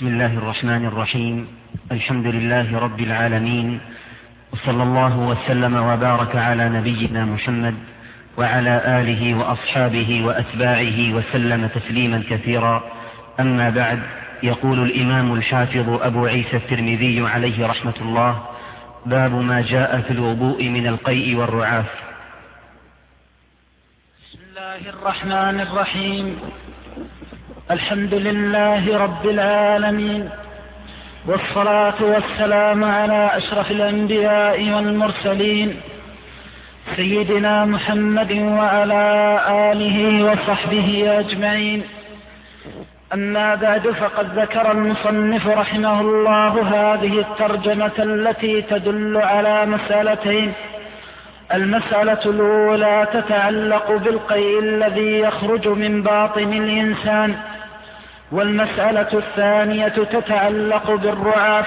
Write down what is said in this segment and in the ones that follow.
بسم الله الرحمن الرحيم. الحمد لله رب العالمين، وصلى الله وسلم وبارك على نبينا محمد وعلى آله وأصحابه وأتباعه وسلم تسليما كثيرا. أما بعد، يقول الإمام الحافظ أبو عيسى الترمذي عليه رحمة الله: باب ما جاء في الوضوء من القيء والرعاف. بسم الله الرحمن الرحيم. الحمد لله رب العالمين، والصلاة والسلام على أشرف الأنبياء والمرسلين سيدنا محمد وعلى آله وصحبه أجمعين. أما بعد، فقد ذكر المصنف رحمه الله هذه الترجمة التي تدل على مسألتين. المسألة الأولى تتعلق بالقيء الذي يخرج من باطن الإنسان، والمسألة الثانية تتعلق بالرعاف.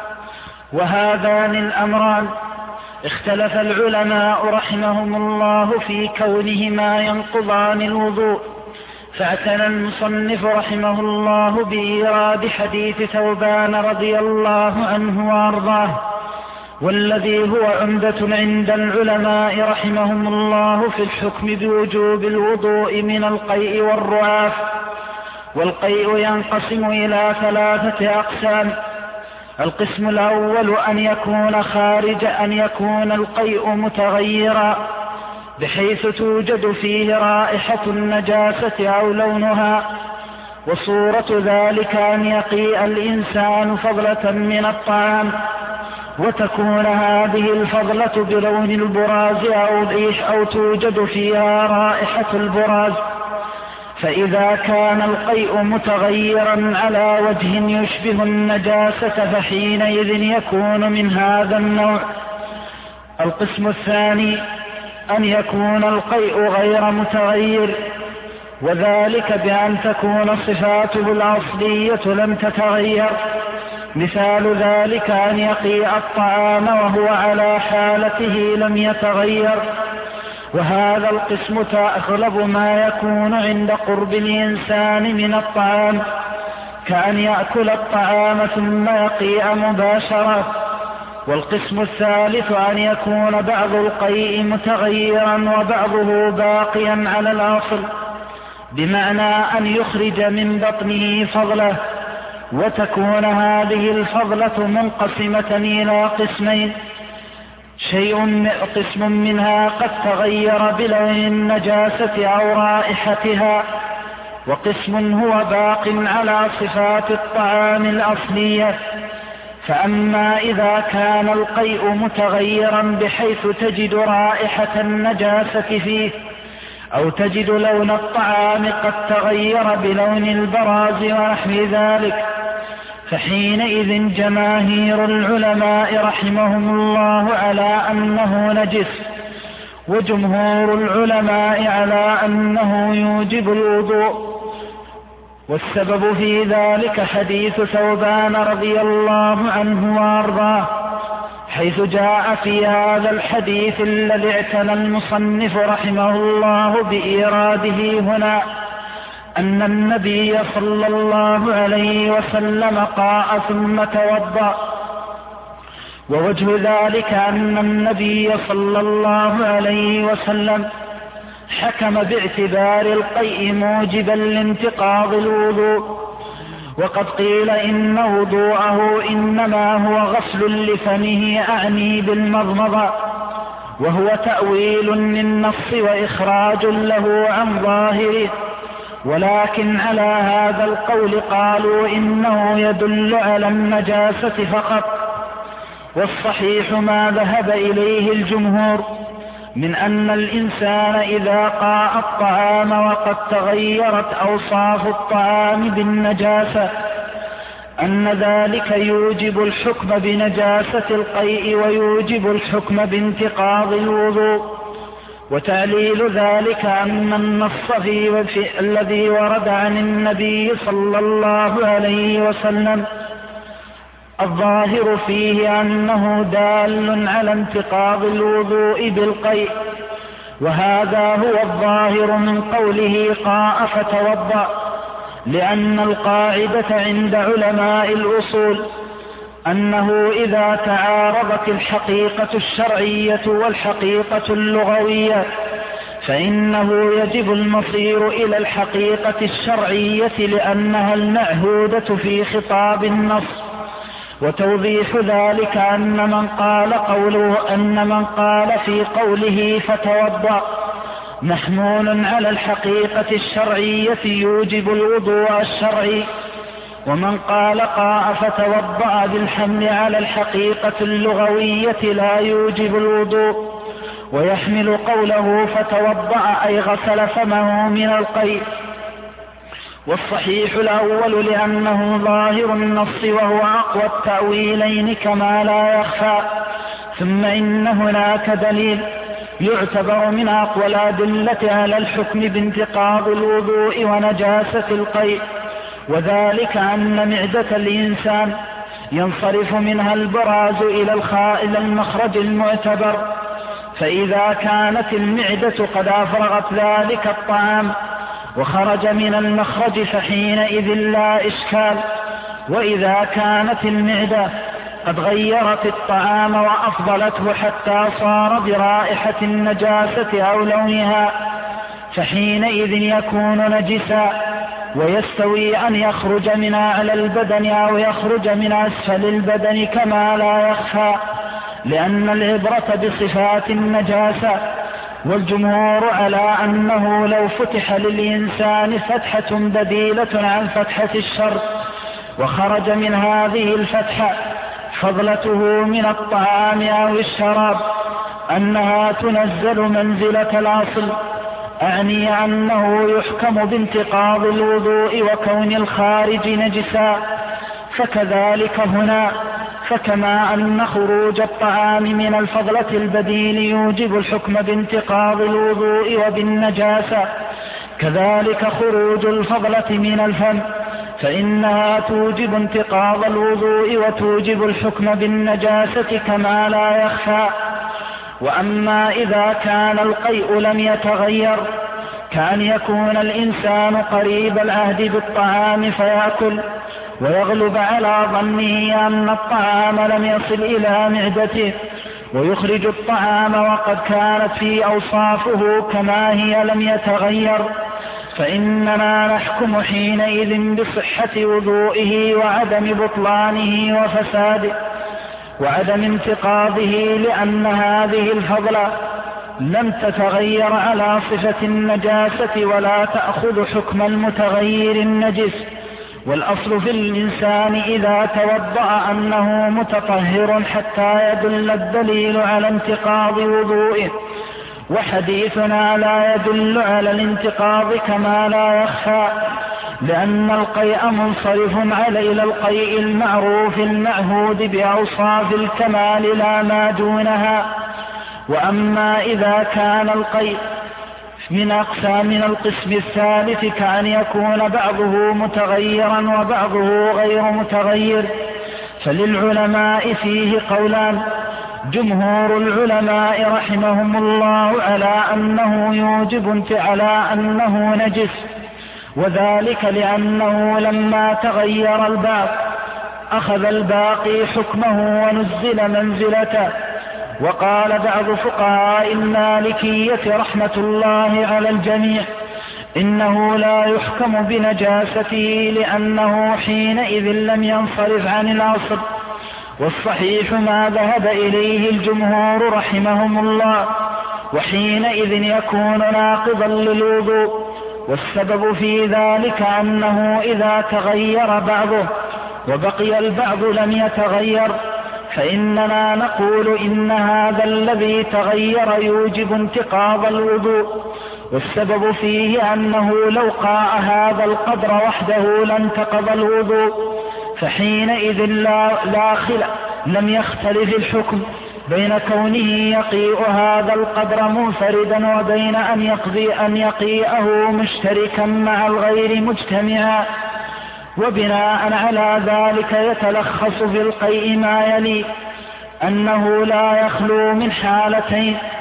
وهذان الأمران اختلف العلماء رحمهم الله في كونهما ينقضان الوضوء، فاعتنى المصنف رحمه الله بإيراد حديث ثوبان رضي الله عنه وأرضاه، والذي هو عمدة عند العلماء رحمهم الله في الحكم بوجوب الوضوء من القيء والرعاف. والقيء ينقسم إلى 3 أقسام. القسم الأول أن يكون القيء متغيرا، بحيث توجد فيه رائحة النجاسة أو لونها، وصورة ذلك أن يقيء الإنسان فضلة من الطعام، وتكون هذه الفضلة بلون البراز أو الريح، أو توجد فيها رائحة البراز. فإذا كان القيء متغيرا على وجه يشبه النجاسة فحينئذ يكون من هذا النوع. القسم الثاني أن يكون القيء غير متغير، وذلك بأن تكون صفاته الأصلية لم تتغير. مثال ذلك أن يقيء الطعام وهو على حالته لم يتغير، وهذا القسم أغلب ما يكون عند قرب الإنسان من الطعام، كأن يأكل الطعام ثم يقيء مباشرة. والقسم الثالث أن يكون بعض القيء متغيرا وبعضه باقيا على الأصل، بمعنى أن يخرج من بطنه فضلة، وتكون هذه الفضلة منقسمة إلى قسمين: قسم منها قد تغير بلون النجاسة أو رائحتها، وقسم هو باق على صفات الطعام الأصلية. فأما إذا كان القيء متغيرا بحيث تجد رائحة النجاسة فيه، أو تجد لون الطعام قد تغير بلون البراز ونحو ذلك، فحينئذ جماهير العلماء رحمهم الله على أنه نجس، وجمهور العلماء على أنه يوجب الوضوء. والسبب في ذلك حديث ثوبان رضي الله عنه وارضاه، حيث جاء في هذا الحديث الذي اعتنى المصنف رحمه الله بإيراده هنا أن النبي صلى الله عليه وسلم قاء ثم توضأ. ووجه ذلك أن النبي صلى الله عليه وسلم حكم باعتبار القيء موجبا لانتقاض الوضوء، وقد قيل إن وضوءه إنما هو غسل لفمه، أعني بالمضمضة، وهو تأويل للنص وإخراج له عن ظاهره. ولكن على هذا القول قالوا إنه يدل على النجاسة فقط. والصحيح ما ذهب إليه الجمهور من أن الإنسان إذا قاء الطعام وقد تغيرت أوصاف الطعام بالنجاسة أن ذلك يوجب الحكم بنجاسة القيء ويوجب الحكم بانتقاض الوضوء. وتعليل ذلك أن النص في الذي ورد عن النبي صلى الله عليه وسلم الظاهر فيه أنه دال على انتقاض الوضوء بالقيء، وهذا هو الظاهر من قوله قاء فتوضأ، لأن القاعدة عند علماء الأصول أنه إذا تعارضت الحقيقة الشرعية والحقيقة اللغوية فإنه يجب المصير إلى الحقيقة الشرعية لأنها المعهودة في خطاب النص. وتوضيح ذلك أن من قال في قوله فتوضأ محمول على الحقيقة الشرعية يوجب الوضوء الشرعي، ومن قال قاء فتوضأ بالحمل على الحقيقة اللغوية لا يوجب الوضوء، ويحمل قوله فتوضأ أي غسل فمه من القيء. والصحيح الأول لأنه ظاهر النص وهو أقوى التأويلين كما لا يخفى. ثم إن هناك دليل يعتبر من أقوى الأدلة على الحكم بانتقاض الوضوء ونجاسة القيء، وذلك أن معدة الإنسان ينصرف منها البراز إلى المخرج المعتبر، فإذا كانت المعدة قد أفرغت ذلك الطعام وخرج من المخرج فحينئذ لا إشكال. وإذا كانت المعدة قد غيرت الطعام وأفضلته حتى صار برائحة النجاسة أو لونها فحينئذ يكون نجسا، ويستوي أن يخرج من أعلى البدن أو يخرج من أسفل البدن كما لا يخفى، لأن العبرة بصفات النجاسة. والجمهور على أنه لو فتح للإنسان فتحة بديلة عن فتحة الشرط وخرج من هذه الفتحة فضلته من الطعام أو الشراب أنها تنزل منزلة الأصل، أعني أنه يحكم بانتقاض الوضوء وكون الخارج نجسا. فكذلك هنا، فكما أن خروج الطعام من الفضلة البديل يوجب الحكم بانتقاض الوضوء وبالنجاسة، كذلك خروج الفضلة من الفم فإنها توجب انتقاض الوضوء وتوجب الحكم بالنجاسة كما لا يخفى. وأما إذا كان القيء لم يتغير كأن يكون الإنسان قريب العهد بالطعام فيأكل ويغلب على ظنه أن الطعام لم يصل إلى معدته ويخرج الطعام وقد كانت في أوصافه كما هي لم يتغير، فإننا نحكم حينئذ بصحة وضوئه وعدم بطلانه وفساده وعدم انتقاضه، لأن هذه الفضلة لم تتغير على صفة النجاسة ولا تأخذ حكم المتغير النجس. والأصل في الإنسان إذا توضأ أنه متطهر حتى يدل الدليل على انتقاض وضوئه، وحديثنا لا يدل على الانتقاض كما لا يخفى، لأن القيء منصرف إلى القيء المعروف المعهود بأوصاف الكمال لا ما دونها. وأما إذا كان القيء من أقسام القسم الثالث كأن يكون بعضه متغيرا وبعضه غير متغير فللعلماء فيه قولان. جمهور العلماء رحمهم الله على أنه نجس، وذلك لأنه لما تغير البعض أخذ الباقي حكمه ونزل منزلته. وقال بعض فقهاء المالكية رحمة الله على الجميع إنه لا يحكم بنجاسته لأنه حينئذ لم ينصرف عن الأصل، والصحيح ما ذهب إليه الجمهور رحمهم الله، وحينئذ يكون ناقضا للوضوء. والسبب في ذلك أنه إذا تغير بعضه وبقي البعض لم يتغير فإننا نقول إن هذا الذي تغير يوجب انتقاض الوضوء، والسبب فيه أنه لو قاء هذا القدر وحده لانتقض الوضوء، فحينئذ لم يختلف الحكم بين كونه يقيء هذا القدر منفردا وبين أن يقيئه مشتركا مع الغير مجتمعا. وبناء على ذلك يتلخص في القيء ما يلي: أنه لا يخلو من حالتين: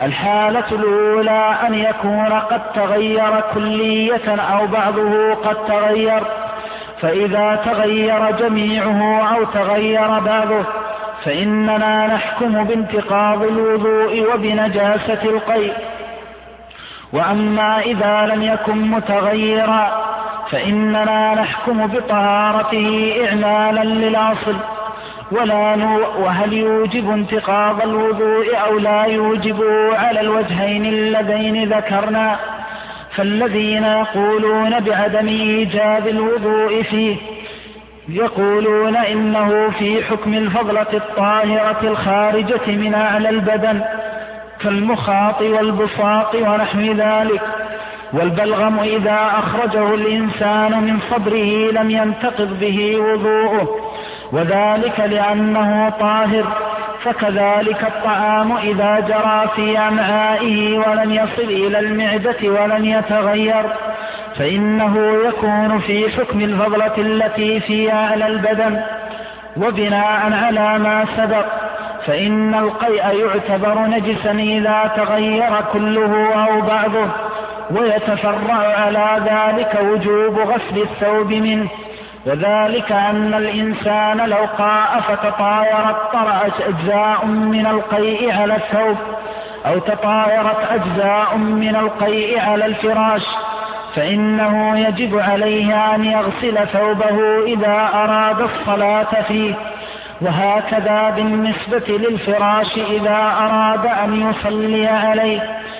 الحالة الأولى أن يكون قد تغير كلية أو بعضه قد تغير، فإذا تغير جميعه أو تغير بعضه فإننا نحكم بانتقاض الوضوء وبنجاسة القيء. وأما إذا لم يكن متغيرا فإننا نحكم بطهارته إعمالا للأصل. وهل يوجب انتقاض الوضوء أو لا يوجبه على الوجهين اللذين ذكرنا؟ فالذين يقولون بعدم إيجاب الوضوء فيه يقولون إنه في حكم الفضلة الطاهرة الخارجة من أعلى البدن كالمخاط والبصاق ونحو ذلك. والبلغم إذا أخرجه الإنسان من صدره لم ينتقض به وضوءه، وذلك لأنه طاهر. فكذلك الطعام إذا جرى في أمعائه ولم يصل إلى المعدة ولم يتغير فإنه يكون في حكم الفضلة التي في أعلى البدن. وبناء على ما سبق فإن القيء يعتبر نجسا إذا تغير كله أو بعضه، ويتفرع على ذلك وجوب غسل الثوب منه، وذلك أن الإنسان لو قاء فتطايرت طرأت أجزاء من القيء على الثوب أو تطايرت أجزاء من القيء على الفراش فإنه يجب عليه أن يغسل ثوبه إذا أراد الصلاة فيه. وهكذا بالنسبة للفراش إذا أراد أن يصلي عليه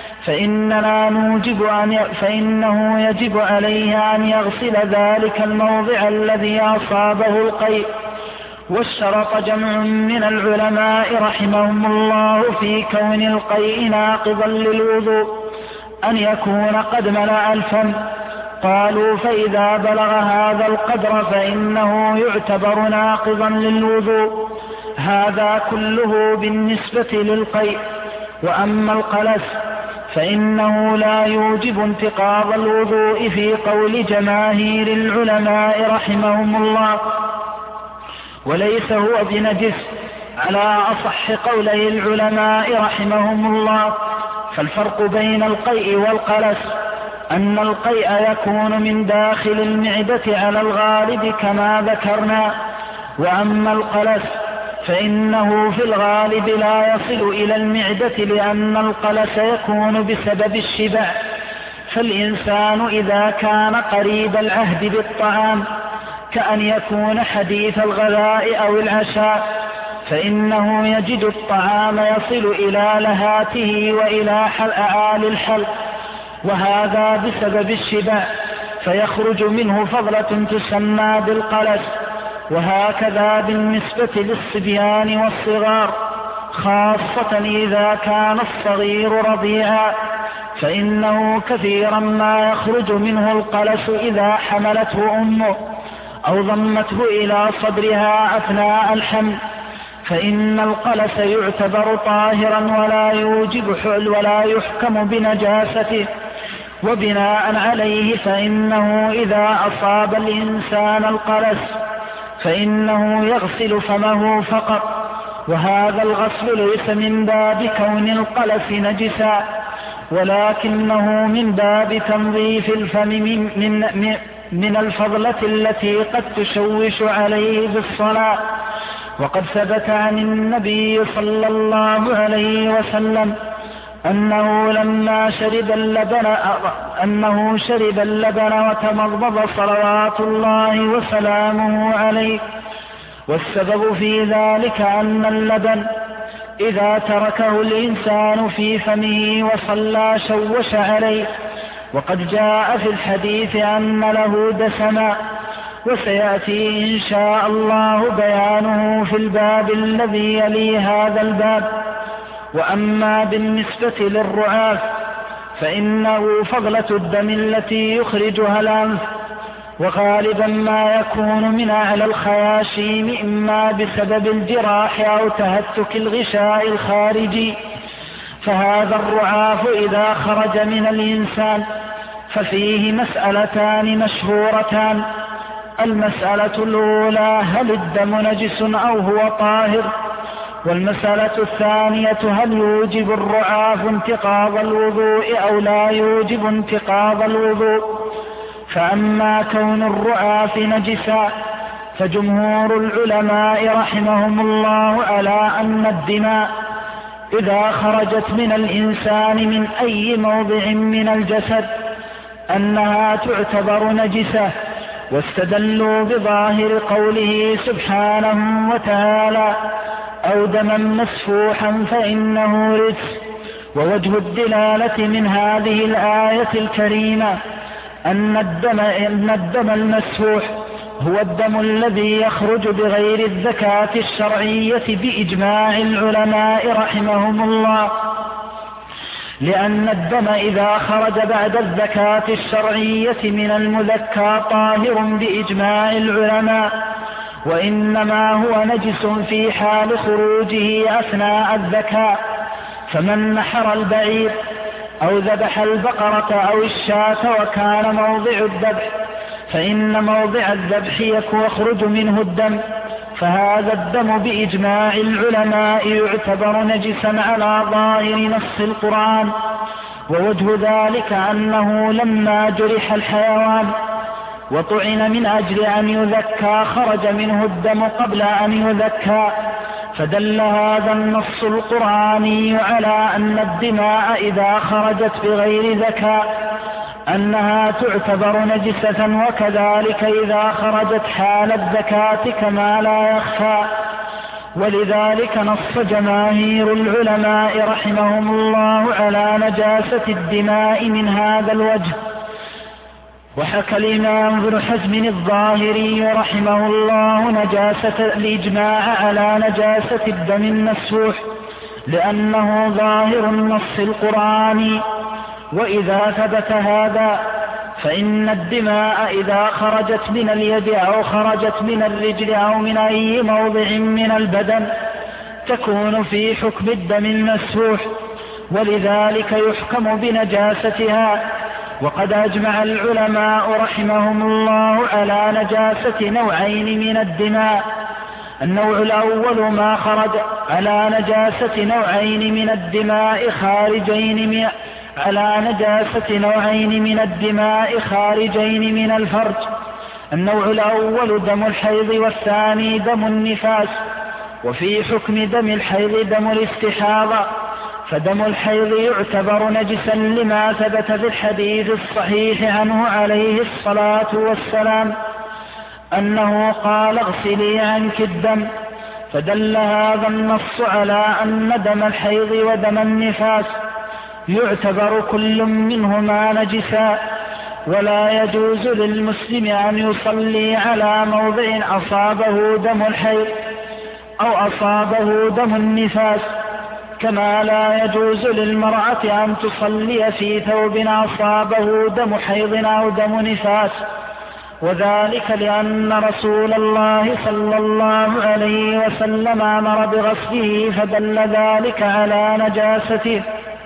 فإنه يجب عليه أن يغسل ذلك الموضع الذي أصابه القيء. واشترط جمع من العلماء رحمهم الله في كون القيء ناقضا للوضوء أن يكون قد ملأ الفم. قالوا فإذا بلغ هذا القدر فإنه يعتبر ناقضا للوضوء. هذا كله بالنسبة للقيء. وأما القلس فإنه لا يوجب انتقاض الوضوء في قول جماهير العلماء رحمهم الله، وليس هو بنجس على أصح قولي العلماء رحمهم الله. فالفرق بين القيء والقلس أن القيء يكون من داخل المعدة على الغالب كما ذكرنا، وأما القلس فإنه في الغالب لا يصل إلى المعدة لأن القلس يكون بسبب الشبع. فالإنسان إذا كان قريب العهد بالطعام كأن يكون حديث الغذاء أو العشاء فإنه يجد الطعام يصل إلى لهاته وإلى أعالي الحلق، وهذا بسبب الشبع فيخرج منه فضلة تسمى بالقلس. وهكذا بالنسبة للصبيان والصغار خاصة إذا كان الصغير رضيعا فإنه كثيرا ما يخرج منه القلس إذا حملته أمه أو ضمته إلى صدرها أثناء الحمل، فإن القلس يعتبر طاهرا ولا يوجب حل ولا يحكم بنجاسته. وبناء عليه فإنه إذا أصاب الإنسان القلس فإنه يغسل فمه فقط، وهذا الغسل ليس من باب كون القلس نجسا ولكنه من باب تنظيف الفم من الفضلة التي قد تشوش عليه بالصلاة. وقد ثبت عن النبي صلى الله عليه وسلم أنه لما شرب اللبن وتمضمض صلوات الله وسلامه عليه. والسبب في ذلك أن اللبن إذا تركه الإنسان في فمه وصلى شوش عليه، وقد جاء في الحديث أن له دسما، وسيأتي إن شاء الله بيانه في الباب الذي يلي هذا الباب. وأما بالنسبة للرعاف فإنه فضلة الدم التي يخرجها الأنف، وغالبا ما يكون من أعلى الخياشيم إما بسبب الجراح أو تهتك الغشاء الخارجي. فهذا الرعاف إذا خرج من الإنسان ففيه مسألتان مشهورتان. المسألة الأولى هل الدم نجس أو هو طاهر؟ والمسألة الثانية: هل يوجب الرعاف انتقاض الوضوء أو لا يوجب انتقاض الوضوء؟ فأما كون الرعاف نجسا فجمهور العلماء رحمهم الله على أن الدماء إذا خرجت من الإنسان من أي موضع من الجسد أنها تعتبر نجسة، واستدلوا بظاهر قوله سبحانه وتعالى: أو دما مسفوحا فإنه رجس. ووجه الدلالة من هذه الآية الكريمة أن الدم المسفوح هو الدم الذي يخرج بغير الزكاة الشرعية بإجماع العلماء رحمهم الله، لأن الدم إذا خرج بعد الزكاة الشرعية من المذكى طاهر بإجماع العلماء، وإنما هو نجس في حال خروجه أثناء الزكاة. فمن نحر البعير أو ذبح البقرة أو الشاة وكان موضع الذبح فإن موضع الذبح يخرج منه الدم، فهذا الدم بإجماع العلماء يعتبر نجسا على ظاهر نص القرآن. ووجه ذلك أنه لما جرح الحيوان وطعن من أجل أن يذكى خرج منه الدم قبل أن يذكى، فدل هذا النص القرآني على أن الدماء إذا خرجت بغير ذكاء أنها تعتبر نجسة، وكذلك إذا خرجت حال الزكاة كما لا يخفى. ولذلك نص جماهير العلماء رحمهم الله على نجاسة الدماء من هذا الوجه. وحكى الإمام ابن حزم الظاهري رحمه الله الإجماع على نجاسة الدم المسفوح لأنه ظاهر النص القرآني. وإذا ثبت هذا فإن الدماء إذا خرجت من اليد أو خرجت من الرجل أو من أي موضع من البدن تكون في حكم الدم المسفوح، ولذلك يحكم بنجاستها. وقد أجمع العلماء رحمهم الله على نجاسة نوعين من الدماء: النوع الأول ما خرج على نجاسة نوعين من الدماء خارجين من الفرج. النوع الأول دم الحيض، والثاني دم النفاس. وفي حكم دم الحيض دم الاستحاضة، فدم الحيض يعتبر نجسا لما ثبت في الحديث الصحيح عنه عليه الصلاة والسلام أنه قال: اغسلي عنك الدم. فدل هذا النص على أن دم الحيض ودم النفاس يعتبر كل منهما نجسا، ولا يجوز للمسلم أن يصلي على موضع أصابه دم الحيض أو أصابه دم النفاس، كما لا يجوز للمرأة أن تصلي في ثوب أصابه دم حيض أو دم نفاس، وذلك لأن رسول الله صلى الله عليه وسلم أمر بغسله فدل ذلك على نجاسته.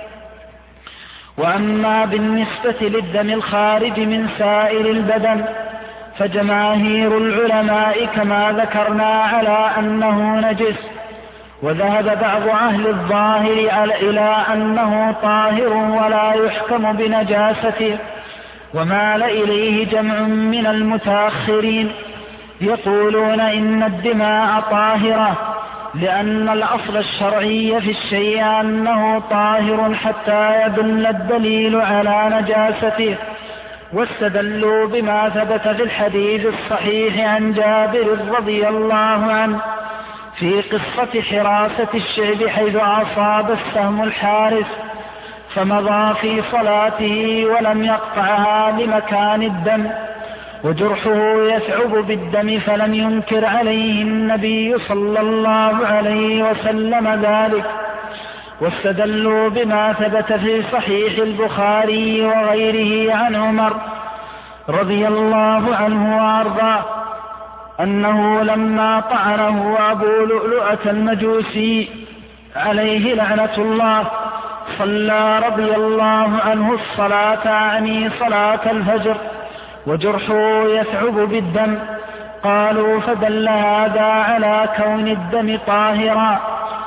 وأما بالنسبة للدم الخارج من سائر البدن فجماهير العلماء كما ذكرنا على أنه نجس، وذهب بعض أهل الظاهر إلى أنه طاهر ولا يحكم بنجاسته، ومال إليه جمع من المتأخرين يقولون إن الدماء طاهرة، لأن الأصل الشرعي في الشيء أنه طاهر حتى يدل الدليل على نجاسته. واستدلوا بما ثبت في الحديث الصحيح عن جابر رضي الله عنه في قصة حراسة الشعب حيث أصاب السهم الحارس فمضى في صلاته ولم يقطعها لمكان الدم وجرحه يثعب بالدم، فلم ينكر عليه النبي صلى الله عليه وسلم ذلك. واستدلوا بما ثبت في صحيح البخاري وغيره عن عمر رضي الله عنه وأرضاه أنه لما طعنه أبو لؤلؤة المجوسي عليه لعنة الله صلى رضي الله عنه الصلاة عني صلاة الفجر وجرحه يثعب بالدم. قالوا فدل هذا على كون الدم طاهرا،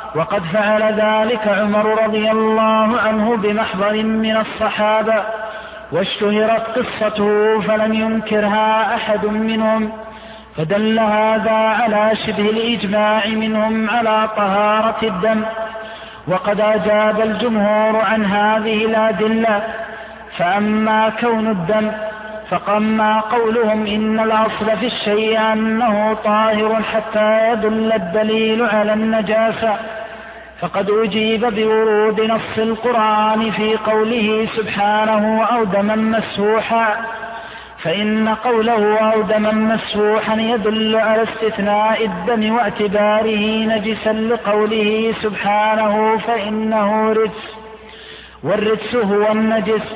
وقد فعل ذلك عمر رضي الله عنه بمحضر من الصحابة، واشتهرت قصته فلم ينكرها أحد منهم، فدل هذا على شبه الإجماع منهم على طهارة الدم. وقد أجاب الجمهور عن هذه الأدلة. فأما كون الدم، فأما قولهم إن الأصل في الشيء أنه طاهر حتى يدل الدليل على النجاسة، فقد أجيب بورود نص القرآن في قوله سبحانه أو دما مسفوحا، فإن قوله أو دما مسفوحا يدل على استثناء الدم واعتباره نجسا لقوله سبحانه فإنه رجس، والرجس هو النجس.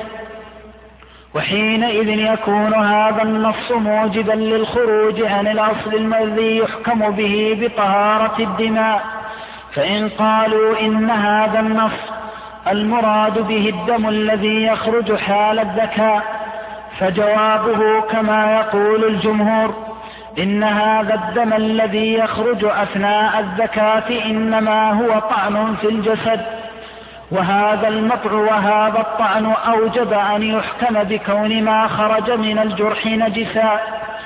وحينئذ يكون هذا النص موجبا للخروج عن الأصل الذي يحكم به بطهارة الدماء. فإن قالوا إن هذا النص المراد به الدم الذي يخرج حال الذكاء، فجوابه كما يقول الجمهور، إن هذا الدم الذي يخرج أثناء الذكاة إنما هو طعن في الجسد، وهذا المطع وهذا الطعن أوجب أن يحكم بكون ما خرج من الجرح نجسا.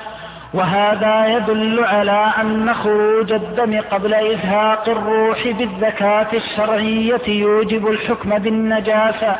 وهذا يدل على أن خروج الدم قبل إزهاق الروح بالذكاة الشرعية يوجب الحكم بالنجاسة،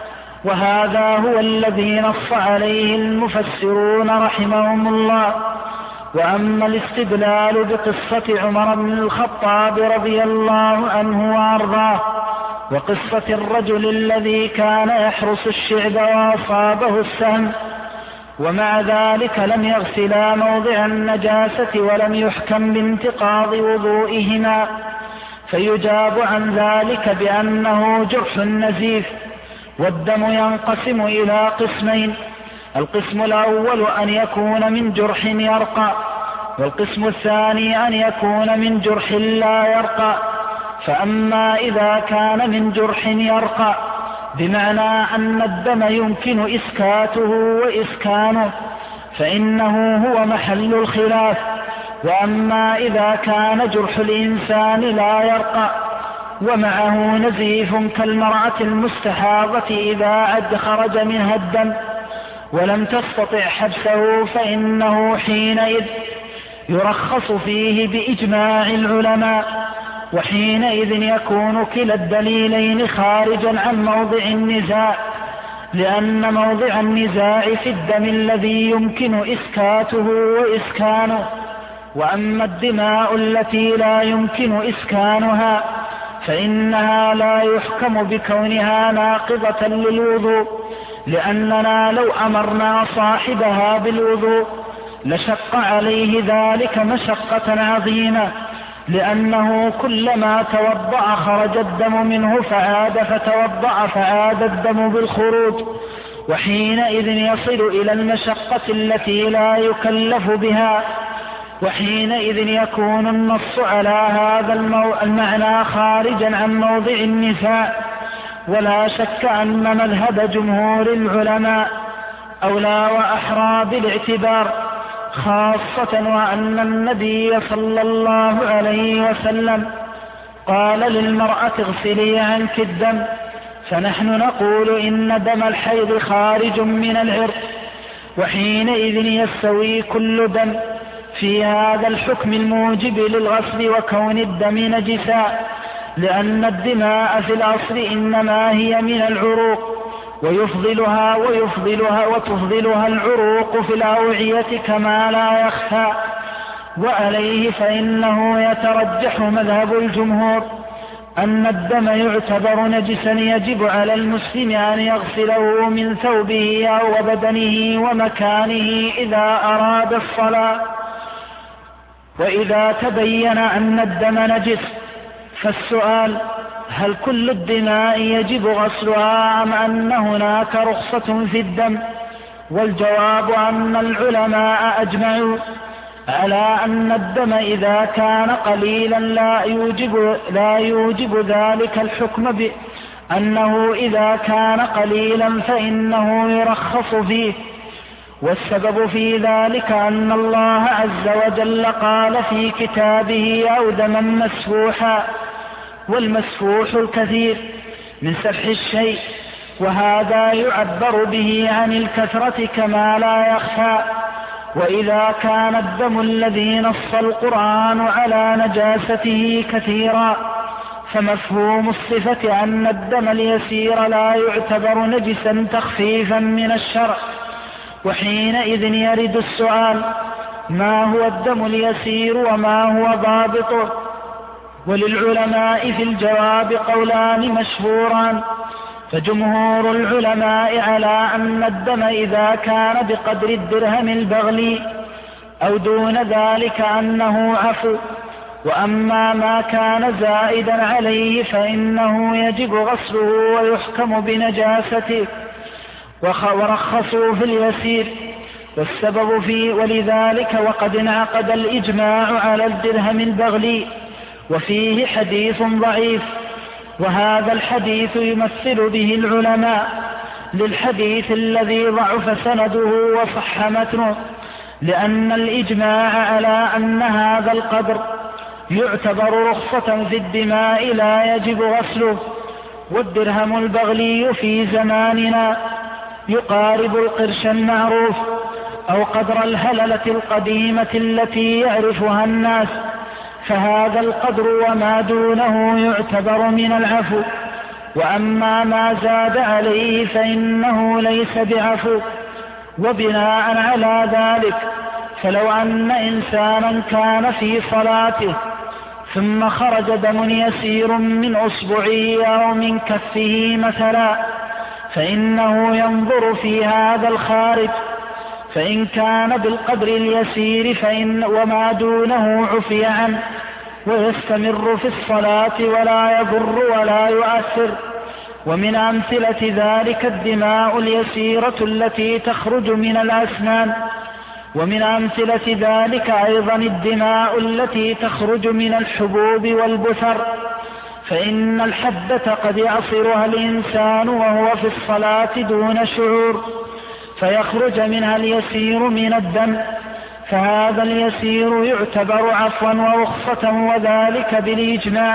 وهذا هو الذي نص عليه المفسرون رحمهم الله. وأما الاستدلال بقصة عمر بن الخطاب رضي الله عنه وأرضاه، وقصة الرجل الذي كان يحرس الشعب وأصابه السهم ومع ذلك لم يغسلا موضع النجاسة ولم يحكم بانتقاض وضوئهما، فيجاب عن ذلك بأنه جرح نزيف. والدم ينقسم إلى قسمين: القسم الأول أن يكون من جرح يرقى، والقسم الثاني أن يكون من جرح لا يرقى. فأما إذا كان من جرح يرقى بمعنى أن الدم يمكن إسكاته وإسكانه فإنه هو محل الخلاف. وأما إذا كان جرح الإنسان لا يرقى ومعه نزيف كالمرأة المستحاضة إذا خرج منها الدم ولم تستطع حبسه، فإنه حينئذ يرخص فيه بإجماع العلماء. وحينئذ يكون كلا الدليلين خارجا عن موضع النزاع، لأن موضع النزاع في الدم الذي يمكن إسكاته وإسكانه. وأما الدماء التي لا يمكن إسكانها فإنها لا يحكم بكونها ناقضة للوضوء، لأننا لو أمرنا صاحبها بالوضوء لشق عليه ذلك مشقة عظيمة، لأنه كلما توضأ خرج الدم منه فعاد، فتوضأ فعاد الدم بالخروج، وحينئذ يصل إلى المشقة التي لا يكلف بها. وحينئذ يكون النص على هذا المعنى خارجا عن موضع النزاع. ولا شك أن مذهب جمهور العلماء أولى وأحرى بالاعتبار، خاصة وأن النبي صلى الله عليه وسلم قال للمرأة اغسلي عنك الدم، فنحن نقول إن دم الحيض خارج من العرق، وحينئذ يستوي كل دم في هذا الحكم الموجب للغسل وكون الدم نجسا، لأن الدماء في الأصل إنما هي من العروق، وتفضلها العروق في الأوعية كما لا يخفى. وعليه فإنه يترجح مذهب الجمهور أن الدم يعتبر نجسا يجب على المسلم أن يغسله من ثوبه أو بدنه ومكانه إذا أراد الصلاة. وإذا تبين أن الدم نجس فالسؤال: هل كل الدماء يجب غسلها أم أن هناك رخصة في الدم؟ والجواب أن العلماء أجمعوا على أن الدم إذا كان قليلا لا يوجب ذلك الحكم، بأنه إذا كان قليلا فإنه يرخص فيه. والسبب في ذلك أن الله عز وجل قال في كتابه أو دما مسفوحا، والمسفوح الكثير من سفح الشيء، وهذا يعبر به عن الكثرة كما لا يخفى. وإذا كان الدم الذي نص القرآن على نجاسته كثيرا، فمفهوم الصفة أن الدم اليسير لا يعتبر نجسا تخفيفا من الشرع، وحينئذ يرد السؤال: ما هو الدم اليسير وما هو ضابطه؟ وللعلماء في الجواب قولان مشهوران، فجمهور العلماء على أن الدم إذا كان بقدر الدرهم البغلي أو دون ذلك أنه عفو، وأما ما كان زائدا عليه فإنه يجب غسله ويحكم بنجاسته، ورخصوا في اليسير. والسبب فيه ولذلك وقد انعقد الإجماع على الدرهم البغلي، وفيه حديث ضعيف، وهذا الحديث يمثل به العلماء للحديث الذي ضعف سنده وصح متنه، لأن الإجماع على أن هذا القدر يعتبر رخصة في الدماء لا يجب غسله. والدرهم البغلي في زماننا يقارب القرش المعروف أو قدر الهللة القديمة التي يعرفها الناس، فهذا القدر وما دونه يعتبر من العفو، وأما ما زاد عليه فإنه ليس بعفو. وبناء على ذلك فلو أن إنسانا كان في صلاته ثم خرج دم يسير من أصبعه أو من كفه مثلا، فإنه ينظر في هذا الخارج، فإن كان بالقدر اليسير وما دونه عفي عنه ويستمر في الصلاة ولا يضر ولا يؤثر. ومن أمثلة ذلك الدماء اليسيرة التي تخرج من الأسنان، ومن أمثلة ذلك أيضا الدماء التي تخرج من الحبوب والبثر، فإن الحبة قد يعصرها الإنسان وهو في الصلاة دون شعور، فيخرج منها اليسير من الدم، فهذا اليسير يعتبر عفوا ورخصة، وذلك بالإجماع.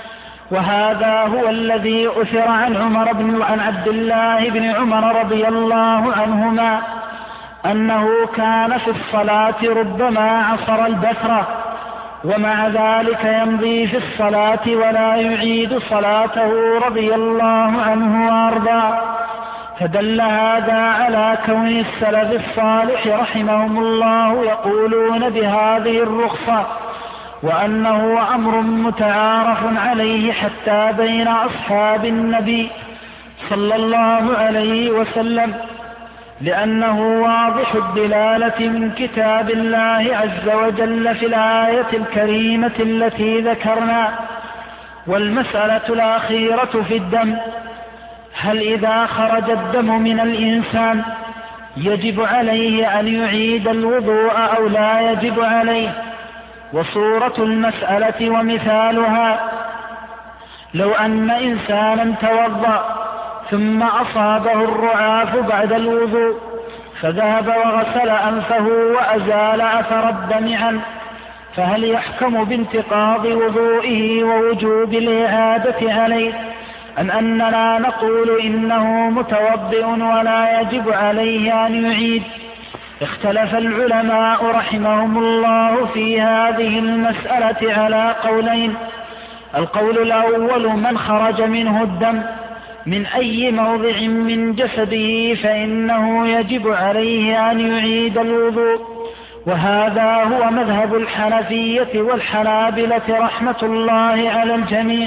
وهذا هو الذي أثر عن عبد الله بن عمر رضي الله عنهما أنه كان في الصلاة ربما عصر البثرة، ومع ذلك يمضي في الصلاة ولا يعيد صلاته رضي الله عنه وأرضاه. فدل هذا على كون السلف الصالح رحمهم الله يقولون بهذه الرخصة، وأنه أمر متعارف عليه حتى بين أصحاب النبي صلى الله عليه وسلم، لأنه واضح الدلالة من كتاب الله عز وجل في الآية الكريمة التي ذكرنا. والمسألة الأخيرة في الدم: هل إذا خرج الدم من الإنسان يجب عليه أن يعيد الوضوء أو لا يجب عليه؟ وصورة المسألة ومثالها: لو أن إنسانا توضأ ثم أصابه الرعاف بعد الوضوء فذهب وغسل أنفه وأزال أثر الدم عنه، فهل يحكم بانتقاض وضوئه ووجوب الإعادة عليه، أم أننا نقول إنه متوضئ ولا يجب عليه أن يعيد؟ اختلف العلماء رحمهم الله في هذه المسألة على قولين: القول الأول: من خرج منه الدم من أي موضع من جسده فإنه يجب عليه أن يعيد الوضوء، وهذا هو مذهب الحنفية والحنابلة رحمة الله على الجميع.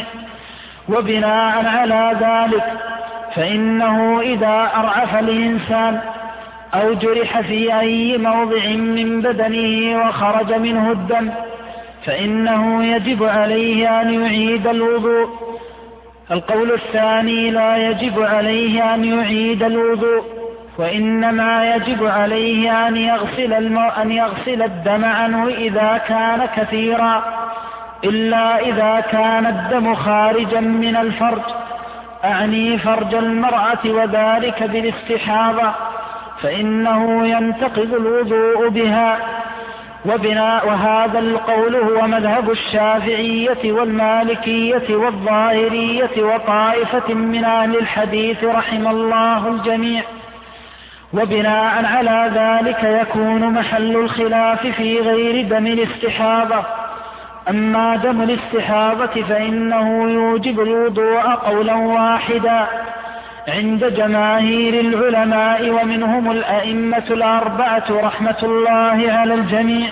وبناء على ذلك فإنه إذا أرعف الإنسان أو جرح في أي موضع من بدنه وخرج منه الدم فإنه يجب عليه أن يعيد الوضوء. القول الثاني: لا يجب عليه أن يعيد الوضوء، وإنما يجب عليه أن يغسل الدم عنه إذا كان كثيرا، إلا إذا كان الدم خارجا من الفرج، أعني فرج المرأة، وذلك بالاستحاضة، فإنه ينتقض الوضوء بها. وهذا القول هو مذهب الشافعية والمالكية والظاهرية وطائفة من أهل الحديث رحم الله الجميع. وبناء على ذلك يكون محل الخلاف في غير دم الاستحاضة. أما دم الاستحاضة فإنه يوجب الوضوء قولا واحدا عند جماهير العلماء ومنهم الأئمة الأربعة رحمة الله على الجميع.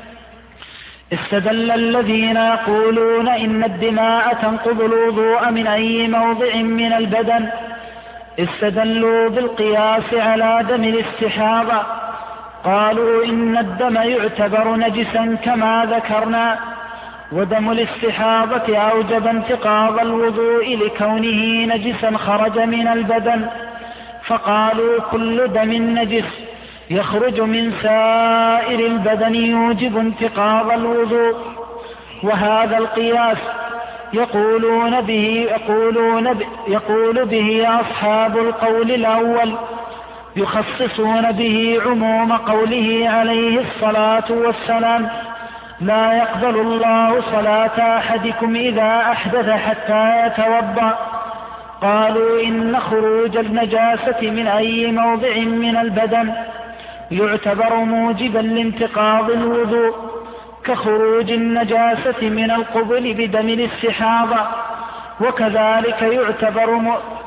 استدل الذين يقولون إن الدماء تنقض الوضوء من أي موضع من البدن استدلوا بالقياس على دم الاستحاضة. قالوا إن الدم يعتبر نجسا كما ذكرنا، ودم الاستحاضة أوجب انتقاض الوضوء لكونه نجسا خرج من البدن، فقالوا كل دم نجس يخرج من سائر البدن يوجب انتقاض الوضوء. وهذا القياس يقول به أصحاب القول الأول، يخصصون به عموم قوله عليه الصلاة والسلام: لا يقبل الله صلاة أحدكم إذا أحدث حتى يتوضأ. قالوا إن خروج النجاسة من أي موضع من البدن يعتبر موجبا لانتقاض الوضوء، كخروج النجاسة من القبل بدم الاستحاضة، وكذلك يعتبر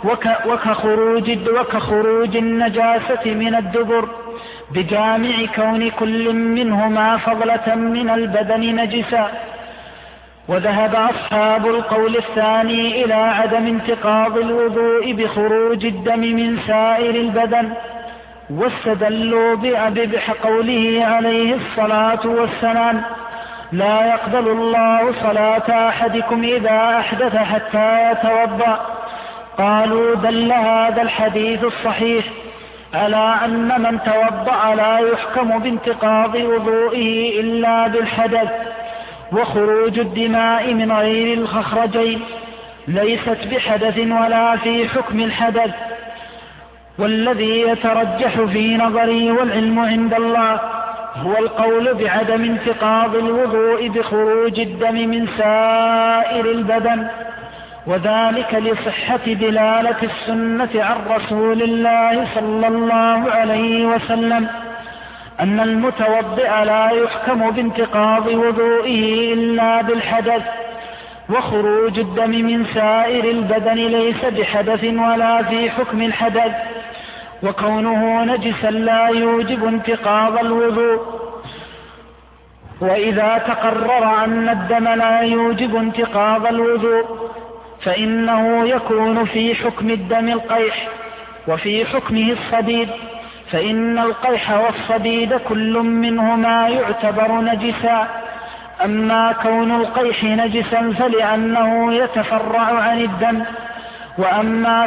وكخروج النجاسة من الدبر بجامع كون كل منهما فضلة من البدن نجسا. وذهب أصحاب القول الثاني إلى عدم انتقاض الوضوء بخروج الدم من سائر البدن، واستدلوا بقوله عليه الصلاة والسلام: لا يقبل الله صلاة أحدكم إذا أحدث حتى يتوضأ. قالوا دل هذا الحديث الصحيح على أن من توضأ لا يحكم بانتقاض وضوئه إلا بالحدث، وخروج الدماء من غير الخخرجين ليست بحدث ولا في حكم الحدث. والذي يترجح في نظري والعلم عند الله هو القول بعدم انتقاض الوضوء بخروج الدم من سائر البدن، وذلك لصحة دلالة السنة عن رسول الله صلى الله عليه وسلم أن المتوضئ لا يحكم بانتقاض وضوئه إلا بالحدث، وخروج الدم من سائر البدن ليس بحدث ولا في حكم الحدث، وكونه نجسا لا يوجب انتقاض الوضوء. وإذا تقرر أن الدم لا يوجب انتقاض الوضوء فإنه يكون في حكم الدم القيح وفي حكمه الصديد، فإن القيح والصديد كل منهما يعتبر نجسا. أما كون القيح نجسا فلأنه يتفرع عن الدم، وأما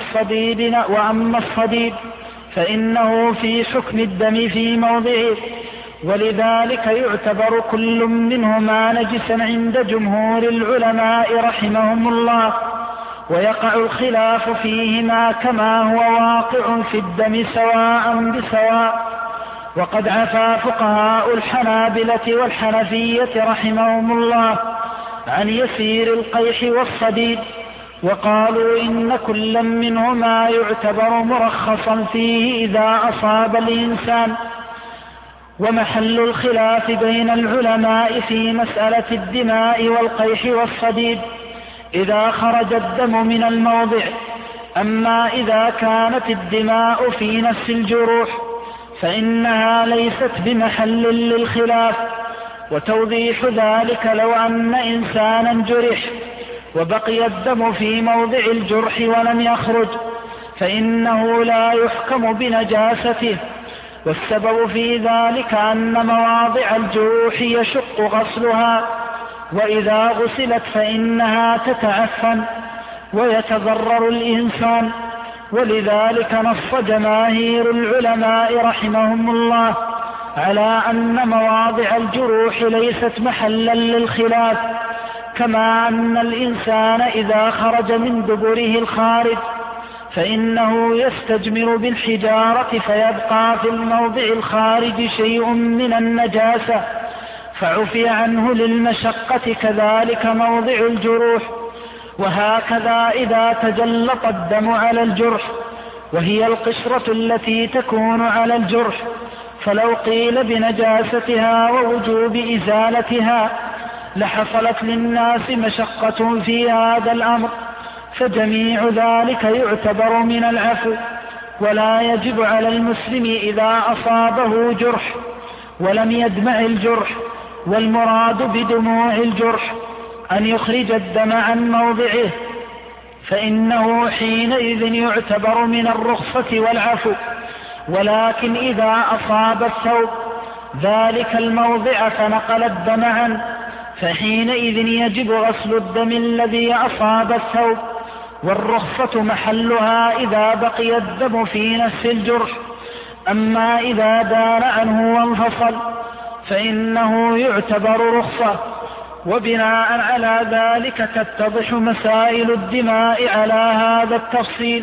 الصديد فإنه في حكم الدم في موضعه، ولذلك يعتبر كل منهما نجسا عند جمهور العلماء رحمهم الله، ويقع الخلاف فيهما كما هو واقع في الدم سواء بسواء. وقد عفا فقهاء الحنابلة والحنفية رحمهم الله عن يسير القيح والصديد، وقالوا إن كل منهما يعتبر مرخصا فيه إذا أصاب الإنسان. ومحل الخلاف بين العلماء في مسألة الدماء والقيح والصديد إذا خرج الدم من الموضع. أما إذا كانت الدماء في نفس الجروح فإنها ليست بمحل للخلاف. وتوضيح ذلك لو أن إنسانا جرح وبقي الدم في موضع الجرح ولم يخرج فإنه لا يحكم بنجاسته، والسبب في ذلك أن مواضع الجروح يشق غسلها، وإذا غسلت فإنها تتعفن ويتضرر الإنسان. ولذلك نص جماهير العلماء رحمهم الله على أن مواضع الجروح ليست محلا للخلاف، كما أن الإنسان إذا خرج من دبره الخارج فإنه يستجمر بالحجارة فيبقى في الموضع الخارج شيء من النجاسة، فعفي عنه للمشقة، كذلك موضع الجروح. وهكذا إذا تجلط الدم على الجرح، وهي القشرة التي تكون على الجرح، فلو قيل بنجاستها ووجوب إزالتها لحصلت للناس مشقة في هذا الأمر، فجميع ذلك يعتبر من العفو، ولا يجب على المسلم إذا أصابه جرح ولم يدمع الجرح، والمراد بدموع الجرح أن يخرج الدم عن موضعه، فإنه حينئذ يعتبر من الرخصة والعفو. ولكن إذا أصاب الثوب ذلك الموضع فنقل الدم عنه، فحينئذ يجب غسل الدم الذي أصاب الثوب، والرخصة محلها إذا بقي الدم في نفس الجرح. أما إذا دار عنه وانفصل فإنه يعتبر رخصة. وبناء على ذلك تتضح مسائل الدماء على هذا التفصيل.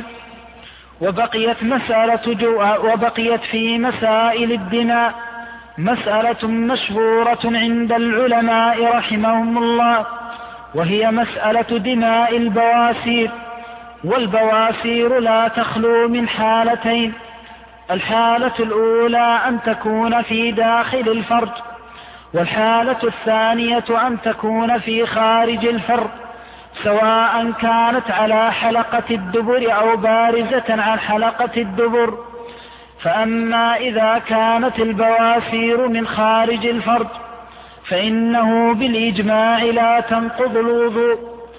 وبقيت في مسائل الدماء مسألة مشهورة عند العلماء رحمهم الله، وهي مسألة دماء البواسير. والبواسير لا تخلو من حالتين: الحالة الأولى أن تكون في داخل الفرج، والحالة الثانية أن تكون في خارج الفرج، سواء كانت على حلقة الدبر أو بارزة عن حلقة الدبر. فأما إذا كانت البواسير من خارج الفرج فإنه بالإجماع لا تنقض الوضوء،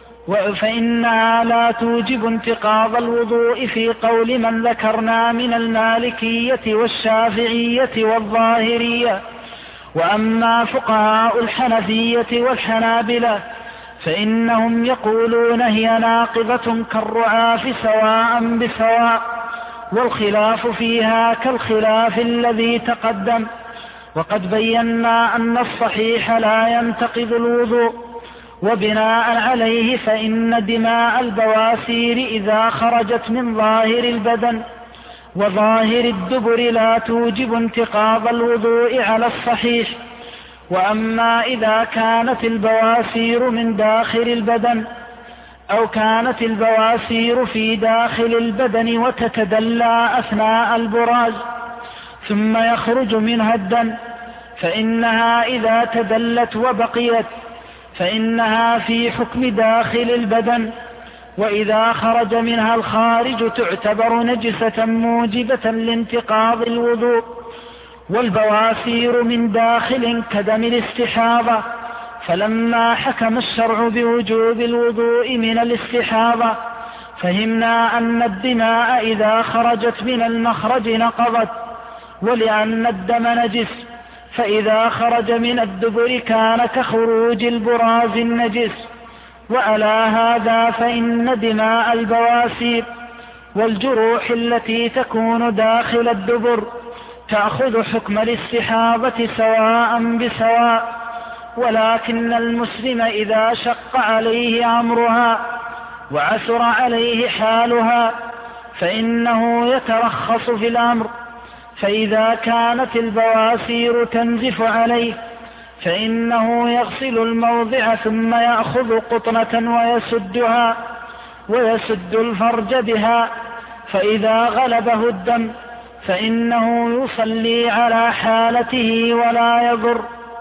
فإنها لا توجب انتقاض الوضوء في قول من ذكرنا من المالكية والشافعية والظاهرية. وأما فقهاء الحنفية والحنابلة فإنهم يقولون هي ناقضة كالرعاف سواء بسواء، والخلاف فيها كالخلاف الذي تقدم. وقد بينا أن الصحيح لا ينتقض الوضوء، وبناء عليه فإن دماء البواسير إذا خرجت من ظاهر البدن وظاهر الدبر لا توجب انتقاض الوضوء على الصحيح. وأما إذا كانت البواسير من داخل البدن أو كانت البواسير في داخل البدن وتتدلى أثناء البراز ثم يخرج منها الدم، فإنها إذا تدلت وبقيت فإنها في حكم داخل البدن، وإذا خرج منها الخارج تعتبر نجسة موجبة لانتقاض الوضوء. والبواسير من داخل كدم الاستحاضة، فلما حكم الشرع بوجوب الوضوء من الاستحاضة فهمنا أن الدماء إذا خرجت من المخرج نقضت، ولأن الدم نجس، فإذا خرج من الدبر كان كخروج البراز النجس. وعلى هذا فإن دماء البواسير والجروح التي تكون داخل الدبر تأخذ حكم الاستحاضة سواء بسواء، ولكن المسلم إذا شق عليه أمرها وعسر عليه حالها فإنه يترخص في الأمر. فإذا كانت البواسير تنزف عليه فإنه يغسل الموضع ثم يأخذ قطنة ويسدها ويسد الفرج بها، فإذا غلبه الدم فإنه يصلي على حالته ولا يضر.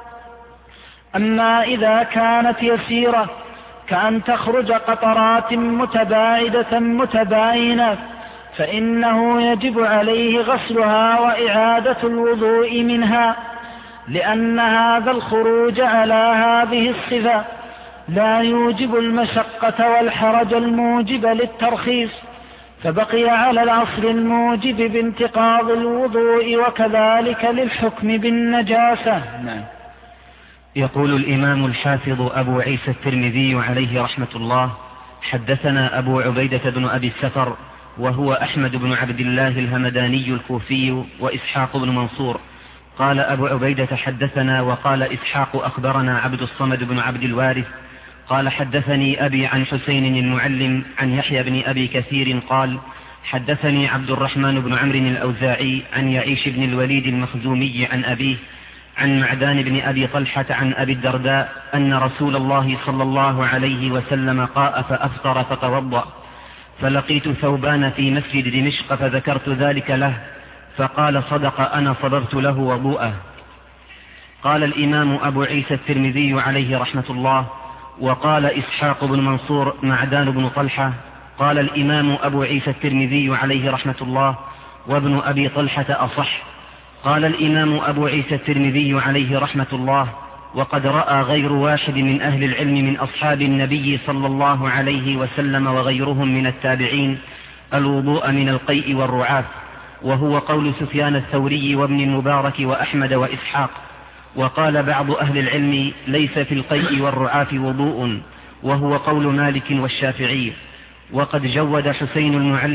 أما إذا كانت يسيرة كأن تخرج قطرات متباعدة متباينة فإنه يجب عليه غسلها وإعادة الوضوء منها، لأن هذا الخروج على هذه الصفة لا يوجب المشقة والحرج الموجب للترخيص، فبقي على الأصل الموجب بانتقاض الوضوء، وكذلك للحكم بالنجاسة. نعم. يقول الإمام الحافظ أبو عيسى الترمذي عليه رحمة الله: حدثنا أبو عبيدة بن أبي السفر وهو أحمد بن عبد الله الهمداني الكوفي وإسحاق بن منصور. قال أبو عبيدة: حدثنا، وقال إسحاق: أخبرنا عبد الصمد بن عبد الوارث قال: حدثني أبي عن حسين المعلم عن يحيى بن أبي كثير قال: حدثني عبد الرحمن بن عمرو الأوزاعي عن يعيش بن الوليد المخزومي عن أبيه عن معدان بن أبي طلحة عن أبي الدرداء أن رسول الله صلى الله عليه وسلم قاء فأفطر فتوضأ، فلقيت ثوبان في مسجد دمشق فذكرت ذلك له، فقال صدق، أنا صبرت له وضوءه. قال الإمام أبو عيسى الترمذي عليه رحمة الله: وقال إسحاق بن منصور معدان بن طلحة. قال الإمام أبو عيسى الترمذي عليه رحمة الله: وابن أبي طلحة أصح. قال الإمام أبو عيسى الترمذي عليه رحمة الله: وقد رأى غير واحد من أهل العلم من أصحاب النبي صلى الله عليه وسلم وغيرهم من التابعين الوضوء من القيء والرعاف، وهو قول سفيان الثوري وابن المبارك وأحمد وإسحاق. وقال بعض أهل العلم: ليس في القيء والرعاف وضوء، وهو قول مالك والشافعي. وقد جود حسين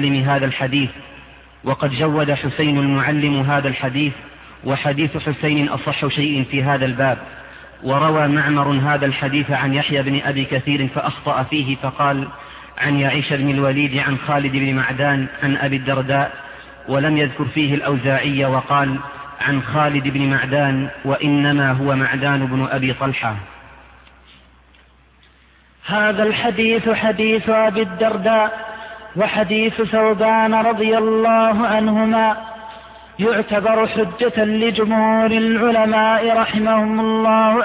المعلم هذا الحديث، وحديث حسين أصح شيء في هذا الباب. وروى معمر هذا الحديث عن يحيى بن أبي كثير فأخطأ فيه، فقال عن يعيش بن الوليد عن خالد بن معدان عن أبي الدرداء، ولم يذكر فيه الأوزاعي، وقال عن خالد بن معدان، وإنما هو معدان بن أبي طلحة. هذا الحديث حديث أبي الدرداء وحديث ثوبان رضي الله عنهما يعتبر حجة لجمهور العلماء رحمهم الله